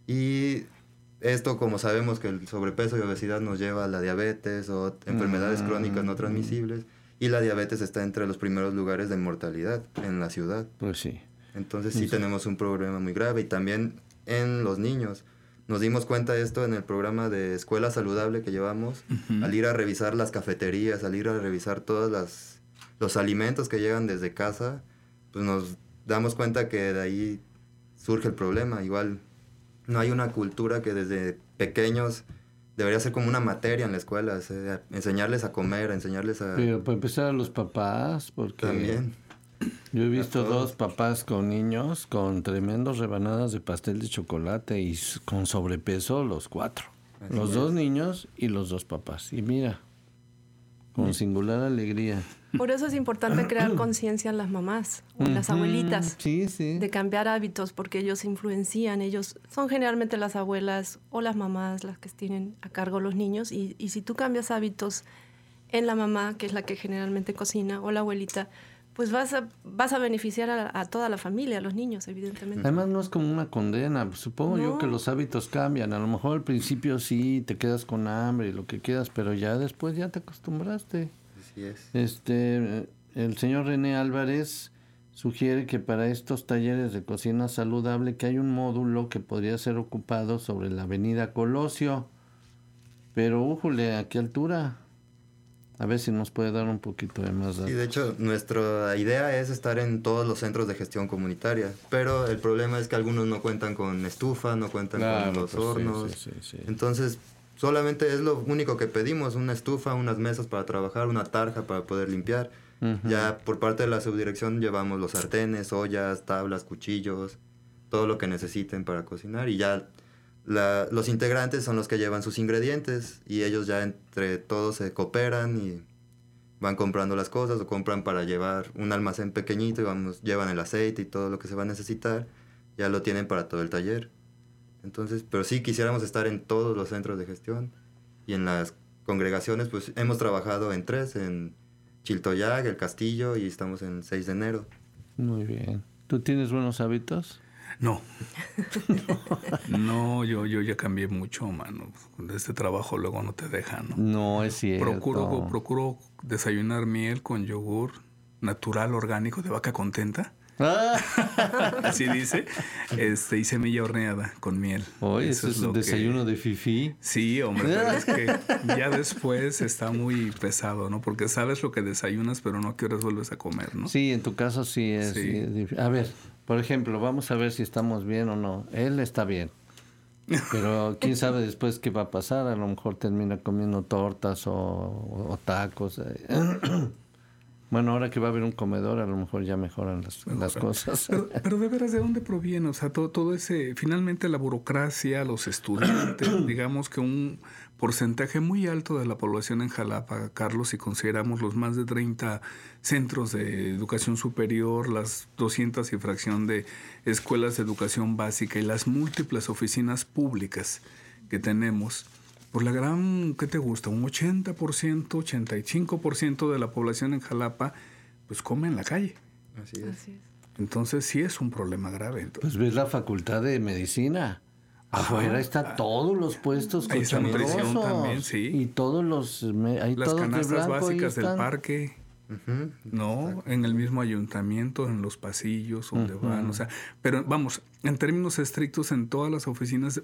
Y esto, como sabemos que el sobrepeso y obesidad nos lleva a la diabetes o enfermedades mm. crónicas no transmisibles. Y la diabetes está entre los primeros lugares de mortalidad en la ciudad. Pues sí. Entonces sí, sí tenemos un problema muy grave. Y también en los niños. Nos dimos cuenta de esto en el programa de Escuela Saludable que llevamos, uh-huh. al ir a revisar las cafeterías, al ir a revisar todos las, los alimentos que llegan desde casa, pues nos damos cuenta que de ahí surge el problema. Igual no hay una cultura que desde pequeños debería ser como una materia en la escuela, o sea, enseñarles a comer, enseñarles a... Pero para empezar a los papás, porque... También. Yo he visto dos papás con niños con tremendos rebanadas de pastel de chocolate y con sobrepeso los cuatro. Así los es. Dos niños y los dos papás. Y mira, con sí. singular alegría. Por eso es importante crear conciencia en las mamás o en las abuelitas. Sí, sí. De cambiar hábitos porque ellos influencian. Ellos son generalmente las abuelas o las mamás las que tienen a cargo los niños. Y, y si tú cambias hábitos en la mamá, que es la que generalmente cocina, o la abuelita, pues vas a, vas a beneficiar a, a toda la familia, a los niños, evidentemente. Además, no es como una condena. Supongo no. yo que los hábitos cambian. A lo mejor al principio sí te quedas con hambre y lo que quieras, pero ya después ya te acostumbraste. Así es. Este, el señor René Álvarez sugiere que para estos talleres de cocina saludable que hay un módulo que podría ser ocupado sobre la avenida Colosio. Pero, újule, ¿a qué altura? A ver si nos puede dar un poquito de más datos. Sí, de hecho, nuestra idea es estar en todos los centros de gestión comunitaria, pero el problema es que algunos no cuentan con estufa, no cuentan claro, con los pues hornos. Sí, sí, sí, sí. Entonces, solamente es lo único que pedimos, una estufa, unas mesas para trabajar, una tarja para poder limpiar. Uh-huh. Ya por parte de la subdirección llevamos los sartenes, ollas, tablas, cuchillos, todo lo que necesiten para cocinar y ya... La, los integrantes son los que llevan sus ingredientes y ellos ya entre todos se cooperan y van comprando las cosas o compran para llevar un almacén pequeñito y vamos, llevan el aceite y todo lo que se va a necesitar, ya lo tienen para todo el taller. Entonces, pero sí quisiéramos estar en todos los centros de gestión y en las congregaciones, pues hemos trabajado en tres, en Chiltoyac, El Castillo y estamos en seis de enero. Muy bien. ¿Tú tienes buenos hábitos? No. no, yo, yo ya cambié mucho, mano. De este trabajo luego no te deja, ¿no? No, es cierto. Procuro, procuro desayunar miel con yogur, natural, orgánico, de vaca contenta. Ah. Así dice, este, y semilla horneada con miel. Oye, eso es un desayuno que... de fifí. Sí, hombre, pero es que ya después está muy pesado, ¿no? Porque sabes lo que desayunas, pero no a qué horas vuelves a comer, ¿no? Sí, en tu caso sí es, sí. Sí es difícil. A ver, por ejemplo, vamos a ver si estamos bien o no. Él está bien. Pero quién sabe después qué va a pasar. A lo mejor termina comiendo tortas o, o tacos. Bueno, ahora que va a haber un comedor, a lo mejor ya mejoran las, las cosas. Pero, pero de veras, ¿de dónde proviene? O sea, todo, todo ese, finalmente la burocracia, los estudiantes, digamos que un porcentaje muy alto de la población en Jalapa, Carlos, si consideramos los más de treinta centros de educación superior, las doscientas y fracción de escuelas de educación básica y las múltiples oficinas públicas que tenemos, por la gran, ¿qué te gusta? Un ochenta por ciento, ochenta y cinco por ciento de la población en Jalapa, pues come en la calle. Así es. Así es. Entonces sí es un problema grave. Entonces. Pues ves la Facultad de Medicina. Ajá. Afuera está todos los puestos cochambrosos. También, sí. Y todos los... Hay Las todos canastas de blanco, básicas del parque. Uh-huh. No, exacto. En el mismo ayuntamiento, en los pasillos donde uh-huh. van. O sea, pero vamos, en términos estrictos, en todas las oficinas...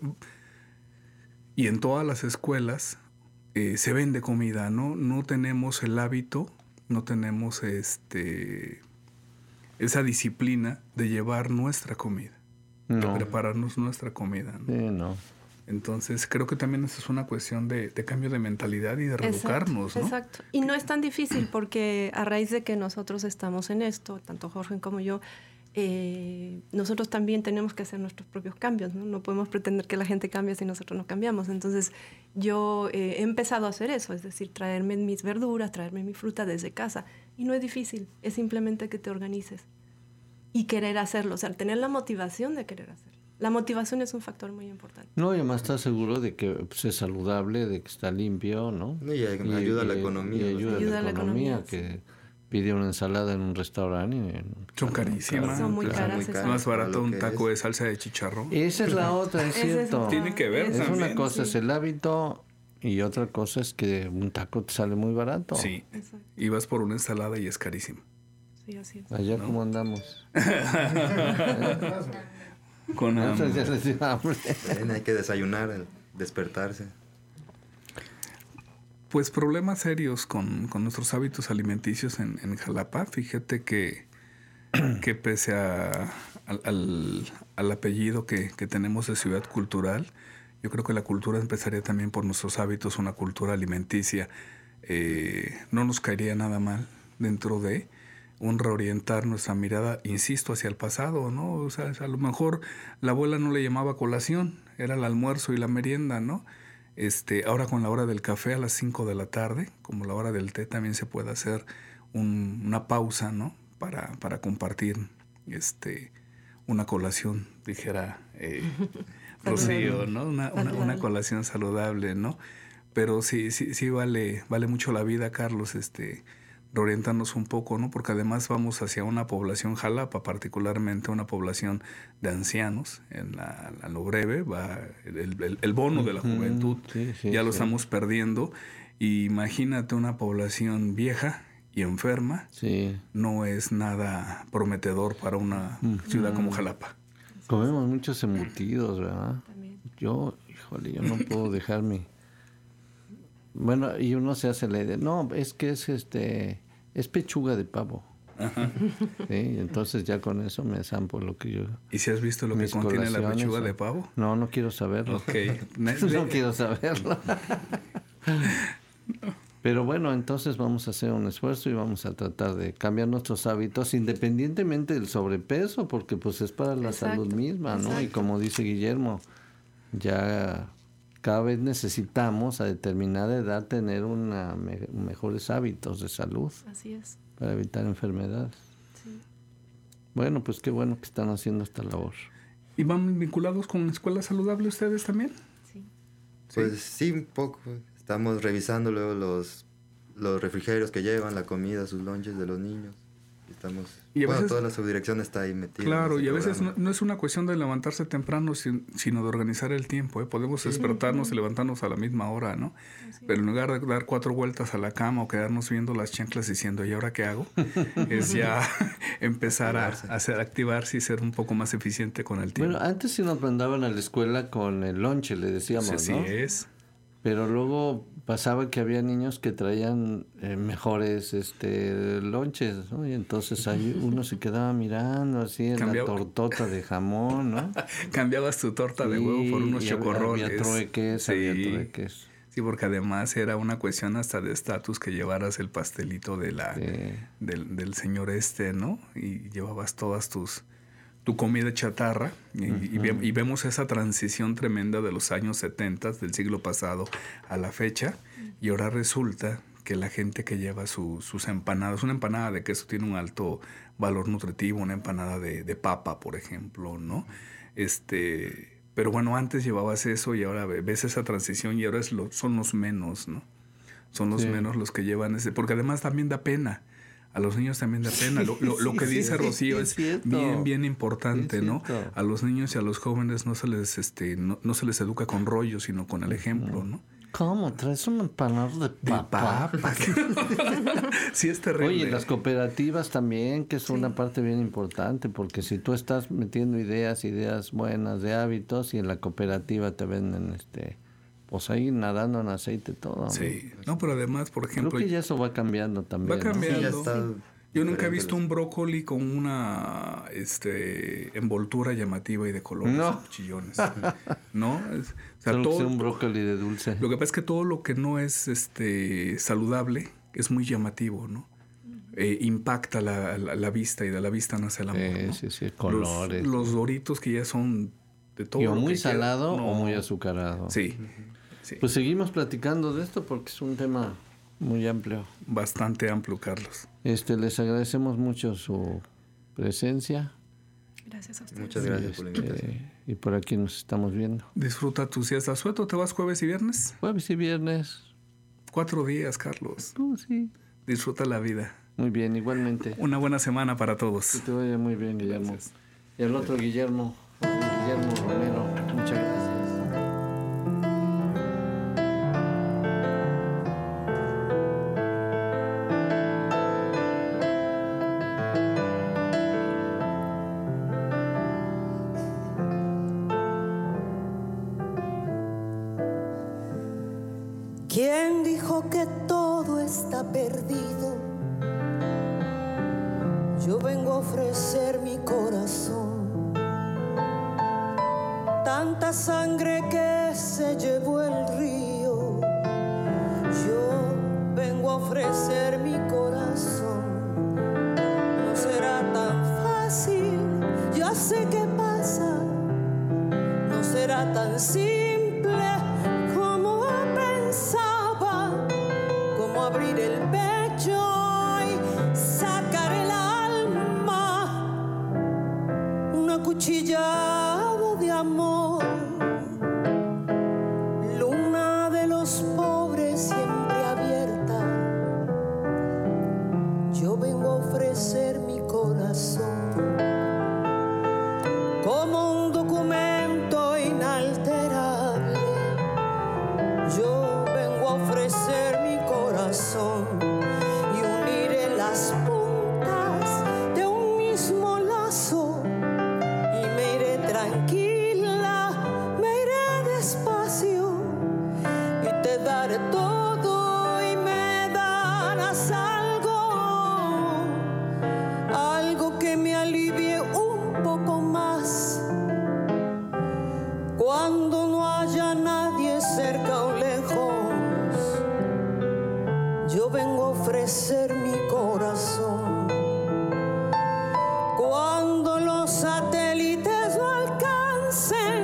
Y en todas las escuelas eh, se vende comida, ¿no? No tenemos el hábito, no tenemos este esa disciplina de llevar nuestra comida, no. de prepararnos nuestra comida, ¿no? Sí, no. Entonces, creo que también esa es una cuestión de, de cambio de mentalidad y de reeducarnos, exacto, ¿no? Exacto. Y no es tan difícil porque a raíz de que nosotros estamos en esto, tanto Jorge como yo, Eh, nosotros también tenemos que hacer nuestros propios cambios, ¿no? No podemos pretender que la gente cambie si nosotros no cambiamos. Entonces yo eh, he empezado a hacer eso, es decir, traerme mis verduras, traerme mi fruta desde casa. Y no es difícil, es simplemente que te organices y querer hacerlo, o sea, tener la motivación de querer hacerlo. La motivación es un factor muy importante. No, y además estás seguro de que pues, es saludable, de que está limpio, ¿no? Y, y ayuda a la economía. Y ayuda, ayuda a la economía, economía que... Sí. Pide una ensalada en un restaurante. Y son carísimas. Son muy caras. Es más barato un taco es. de salsa de chicharrón. Esa es la otra, es cierto. Tiene que ver es también. Una cosa sí. es el hábito y otra cosa es que un taco te sale muy barato. Sí. Exacto. Y vas por una ensalada y es carísimo. Sí, así es. Allá ¿no? ¿Cómo andamos? Con hambre. Bien, hay que desayunar, despertarse. Pues problemas serios con, con nuestros hábitos alimenticios en, en Jalapa. Fíjate que, que pese a, al, al, al apellido que, que tenemos de ciudad cultural, yo creo que la cultura empezaría también por nuestros hábitos, una cultura alimenticia. Eh, no nos caería nada mal dentro de un reorientar nuestra mirada, insisto, hacia el pasado, ¿no? O sea, a lo mejor la abuela no le llamaba colación, era el almuerzo y la merienda, ¿no? Este, ahora con la hora del café a las cinco de la tarde, como la hora del té, también se puede hacer un, una pausa, ¿no? Para, para compartir este, una colación, dijera eh, Rocío, ¿no? Una, una, una colación saludable, ¿no? Pero sí, sí, sí vale, vale mucho la vida, Carlos, este, reorientarnos un poco, ¿no? Porque además vamos hacia una población Jalapa, particularmente una población de ancianos. En la, a lo breve va el, el, el bono de la juventud, sí, sí, ya lo sí. estamos perdiendo. Y imagínate una población vieja y enferma, sí. no es nada prometedor para una uh-huh. ciudad como Jalapa. Comemos muchos embutidos, ¿verdad? También. Yo, híjole, yo no puedo dejar mi... Bueno, y uno se hace la idea, no, es que es este, es pechuga de pavo. Ajá. Sí, entonces ya con eso me zampo lo que yo... ¿Y si has visto lo que contiene la pechuga o... de pavo? No, no quiero saberlo. Ok. no quiero saberlo. Pero bueno, entonces vamos a hacer un esfuerzo y vamos a tratar de cambiar nuestros hábitos independientemente del sobrepeso, porque pues es para la exacto, salud misma, ¿no? Exacto. Y como dice Guillermo, ya... cada vez necesitamos a determinada edad tener una me- mejores hábitos de salud. Así es. Para evitar enfermedades. Sí. Bueno, pues qué bueno que están haciendo esta labor. ¿Y van vinculados con escuela saludable ustedes también? Sí. Pues sí, un poco. Estamos revisando luego los, los refrigerios que llevan, la comida, sus lonches de los niños. estamos... Y a bueno, veces, toda la subdirección está ahí metida. Claro, en y a ese veces no, no es una cuestión de levantarse temprano, sin, sino de organizar el tiempo. ¿eh? Podemos sí. despertarnos y levantarnos a la misma hora, ¿no? Sí. Pero en lugar de dar cuatro vueltas a la cama o quedarnos viendo las chanclas diciendo, ¿y ahora qué hago? Es ya empezar a, a hacer, activarse y ser un poco más eficiente con el tiempo. Bueno, antes sí nos mandaban a la escuela con el lonche, le decíamos, sí, ¿no? Así es. Pero luego pasaba que había niños que traían eh, mejores este lonches, ¿no? Y entonces ahí uno se quedaba mirando así en Cambiaba. la tortota de jamón, ¿no? Cambiabas tu torta sí, de huevo por unos chocorroles. Había trueques, sí. había trueques. Sí, porque además era una cuestión hasta de estatus que llevaras el pastelito de la sí. del, del señor este, ¿no? Y llevabas todas tus... tu comida chatarra y, uh-huh. y, ve, y vemos esa transición tremenda de los años setenta del siglo pasado a la fecha y ahora resulta que la gente que lleva su, sus empanadas, una empanada de queso tiene un alto valor nutritivo, una empanada de, de papa, por ejemplo, ¿no? Este, pero bueno, antes llevabas eso y ahora ves esa transición y ahora es lo, son los menos, ¿no? Son los sí. menos los que llevan ese, porque además también da pena. A los niños también da pena. Lo, lo, lo que sí, dice sí, Rocío sí, es, es bien, bien importante, sí, ¿no? A los niños y a los jóvenes no se les, este, no, no se les educa con rollo, sino con el ejemplo, ¿no? ¿Cómo? ¿Traes un empanado de papa? De papa. Sí, es terrible. Oye, las cooperativas también, que es sí. una parte bien importante, porque si tú estás metiendo ideas, ideas buenas de hábitos, y en la cooperativa te venden este... pues ahí nadando en aceite todo. Sí, no, pero además, por ejemplo... Creo que ya eso va cambiando también. Va cambiando. ¿no? Sí, ya está Yo nunca he visto un brócoli con una este, envoltura llamativa y de colores no. chillones. ¿No? Es, o sea, todo, un brócoli de dulce. Lo que pasa es que todo lo que no es este, saludable es muy llamativo, ¿no? Eh, impacta la, la, la vista y de la vista nace el amor, sí, ¿no? Sí, sí, colores. Los, los doritos que ya son de todo. Y o lo muy que salado queda, no. o muy azucarado. Sí. Sí. Pues seguimos platicando de esto porque es un tema muy amplio. Bastante amplio, Carlos. Este, les agradecemos mucho su presencia. Gracias a ustedes. Muchas gracias por la invitación. Eh, y por aquí nos estamos viendo. Disfruta tu siesta. ¿Sueto te vas jueves y viernes? Jueves y viernes. Cuatro días, Carlos. Uh, sí. Disfruta la vida. Muy bien, igualmente. Una buena semana para todos. Que te vaya muy bien, Guillermo. Gracias. Y al otro Guillermo, Guillermo Romero, muchas gracias. ¿Quién dijo que todo está perdido? Yo vengo a ofrecer mi corazón. Tanta sangre que se llevó el río. Yo vengo a ofrecer mi corazón. No será tan fácil, ya sé qué pasa. No será tan simple como pensaba, como abrir el pecho y sacar el alma, una cuchillada de amor, luna de los pobres siempre abierta. Yo vengo a ofrecer mi corazón como un documento inalterable. Yo vengo a ofrecer mi corazón y uniré las puntas de un mismo lazo y me iré tranquila, me iré despacio y te daré todo y me darás algo, algo que me alivie un poco más cuando no haya nadie cerca o lejos. Yo vengo a ofrecer mi corazón cuando los satélites no alcancen.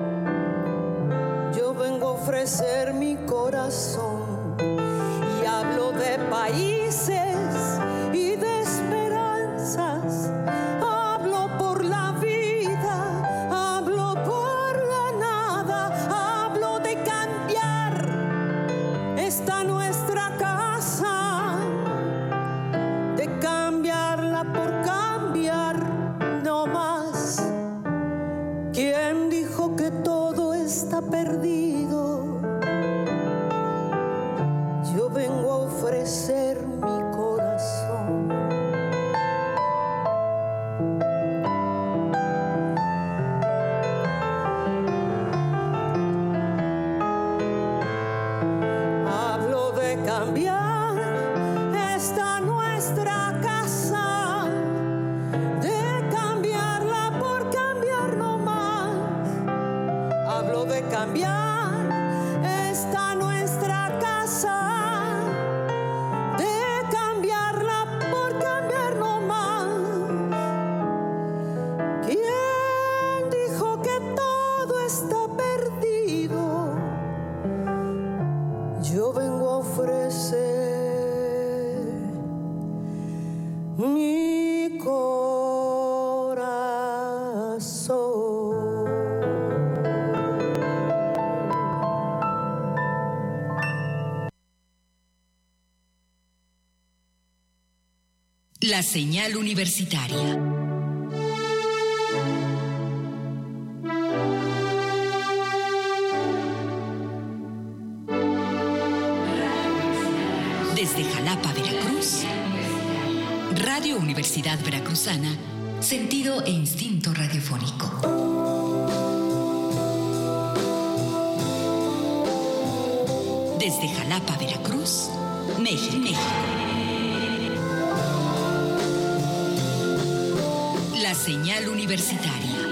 Yo vengo a ofrecer mi corazón y hablo de países y de esperanzas. Hablo por la vida, hablo por la nada, hablo de cambiar esta nuestra casa, de cambiarla por yo vengo a ofrecer mi corazón. La señal universitaria. Desde Jalapa, Veracruz, Radio Universidad Veracruzana, sentido e instinto radiofónico. Desde Jalapa, Veracruz, México. La señal universitaria.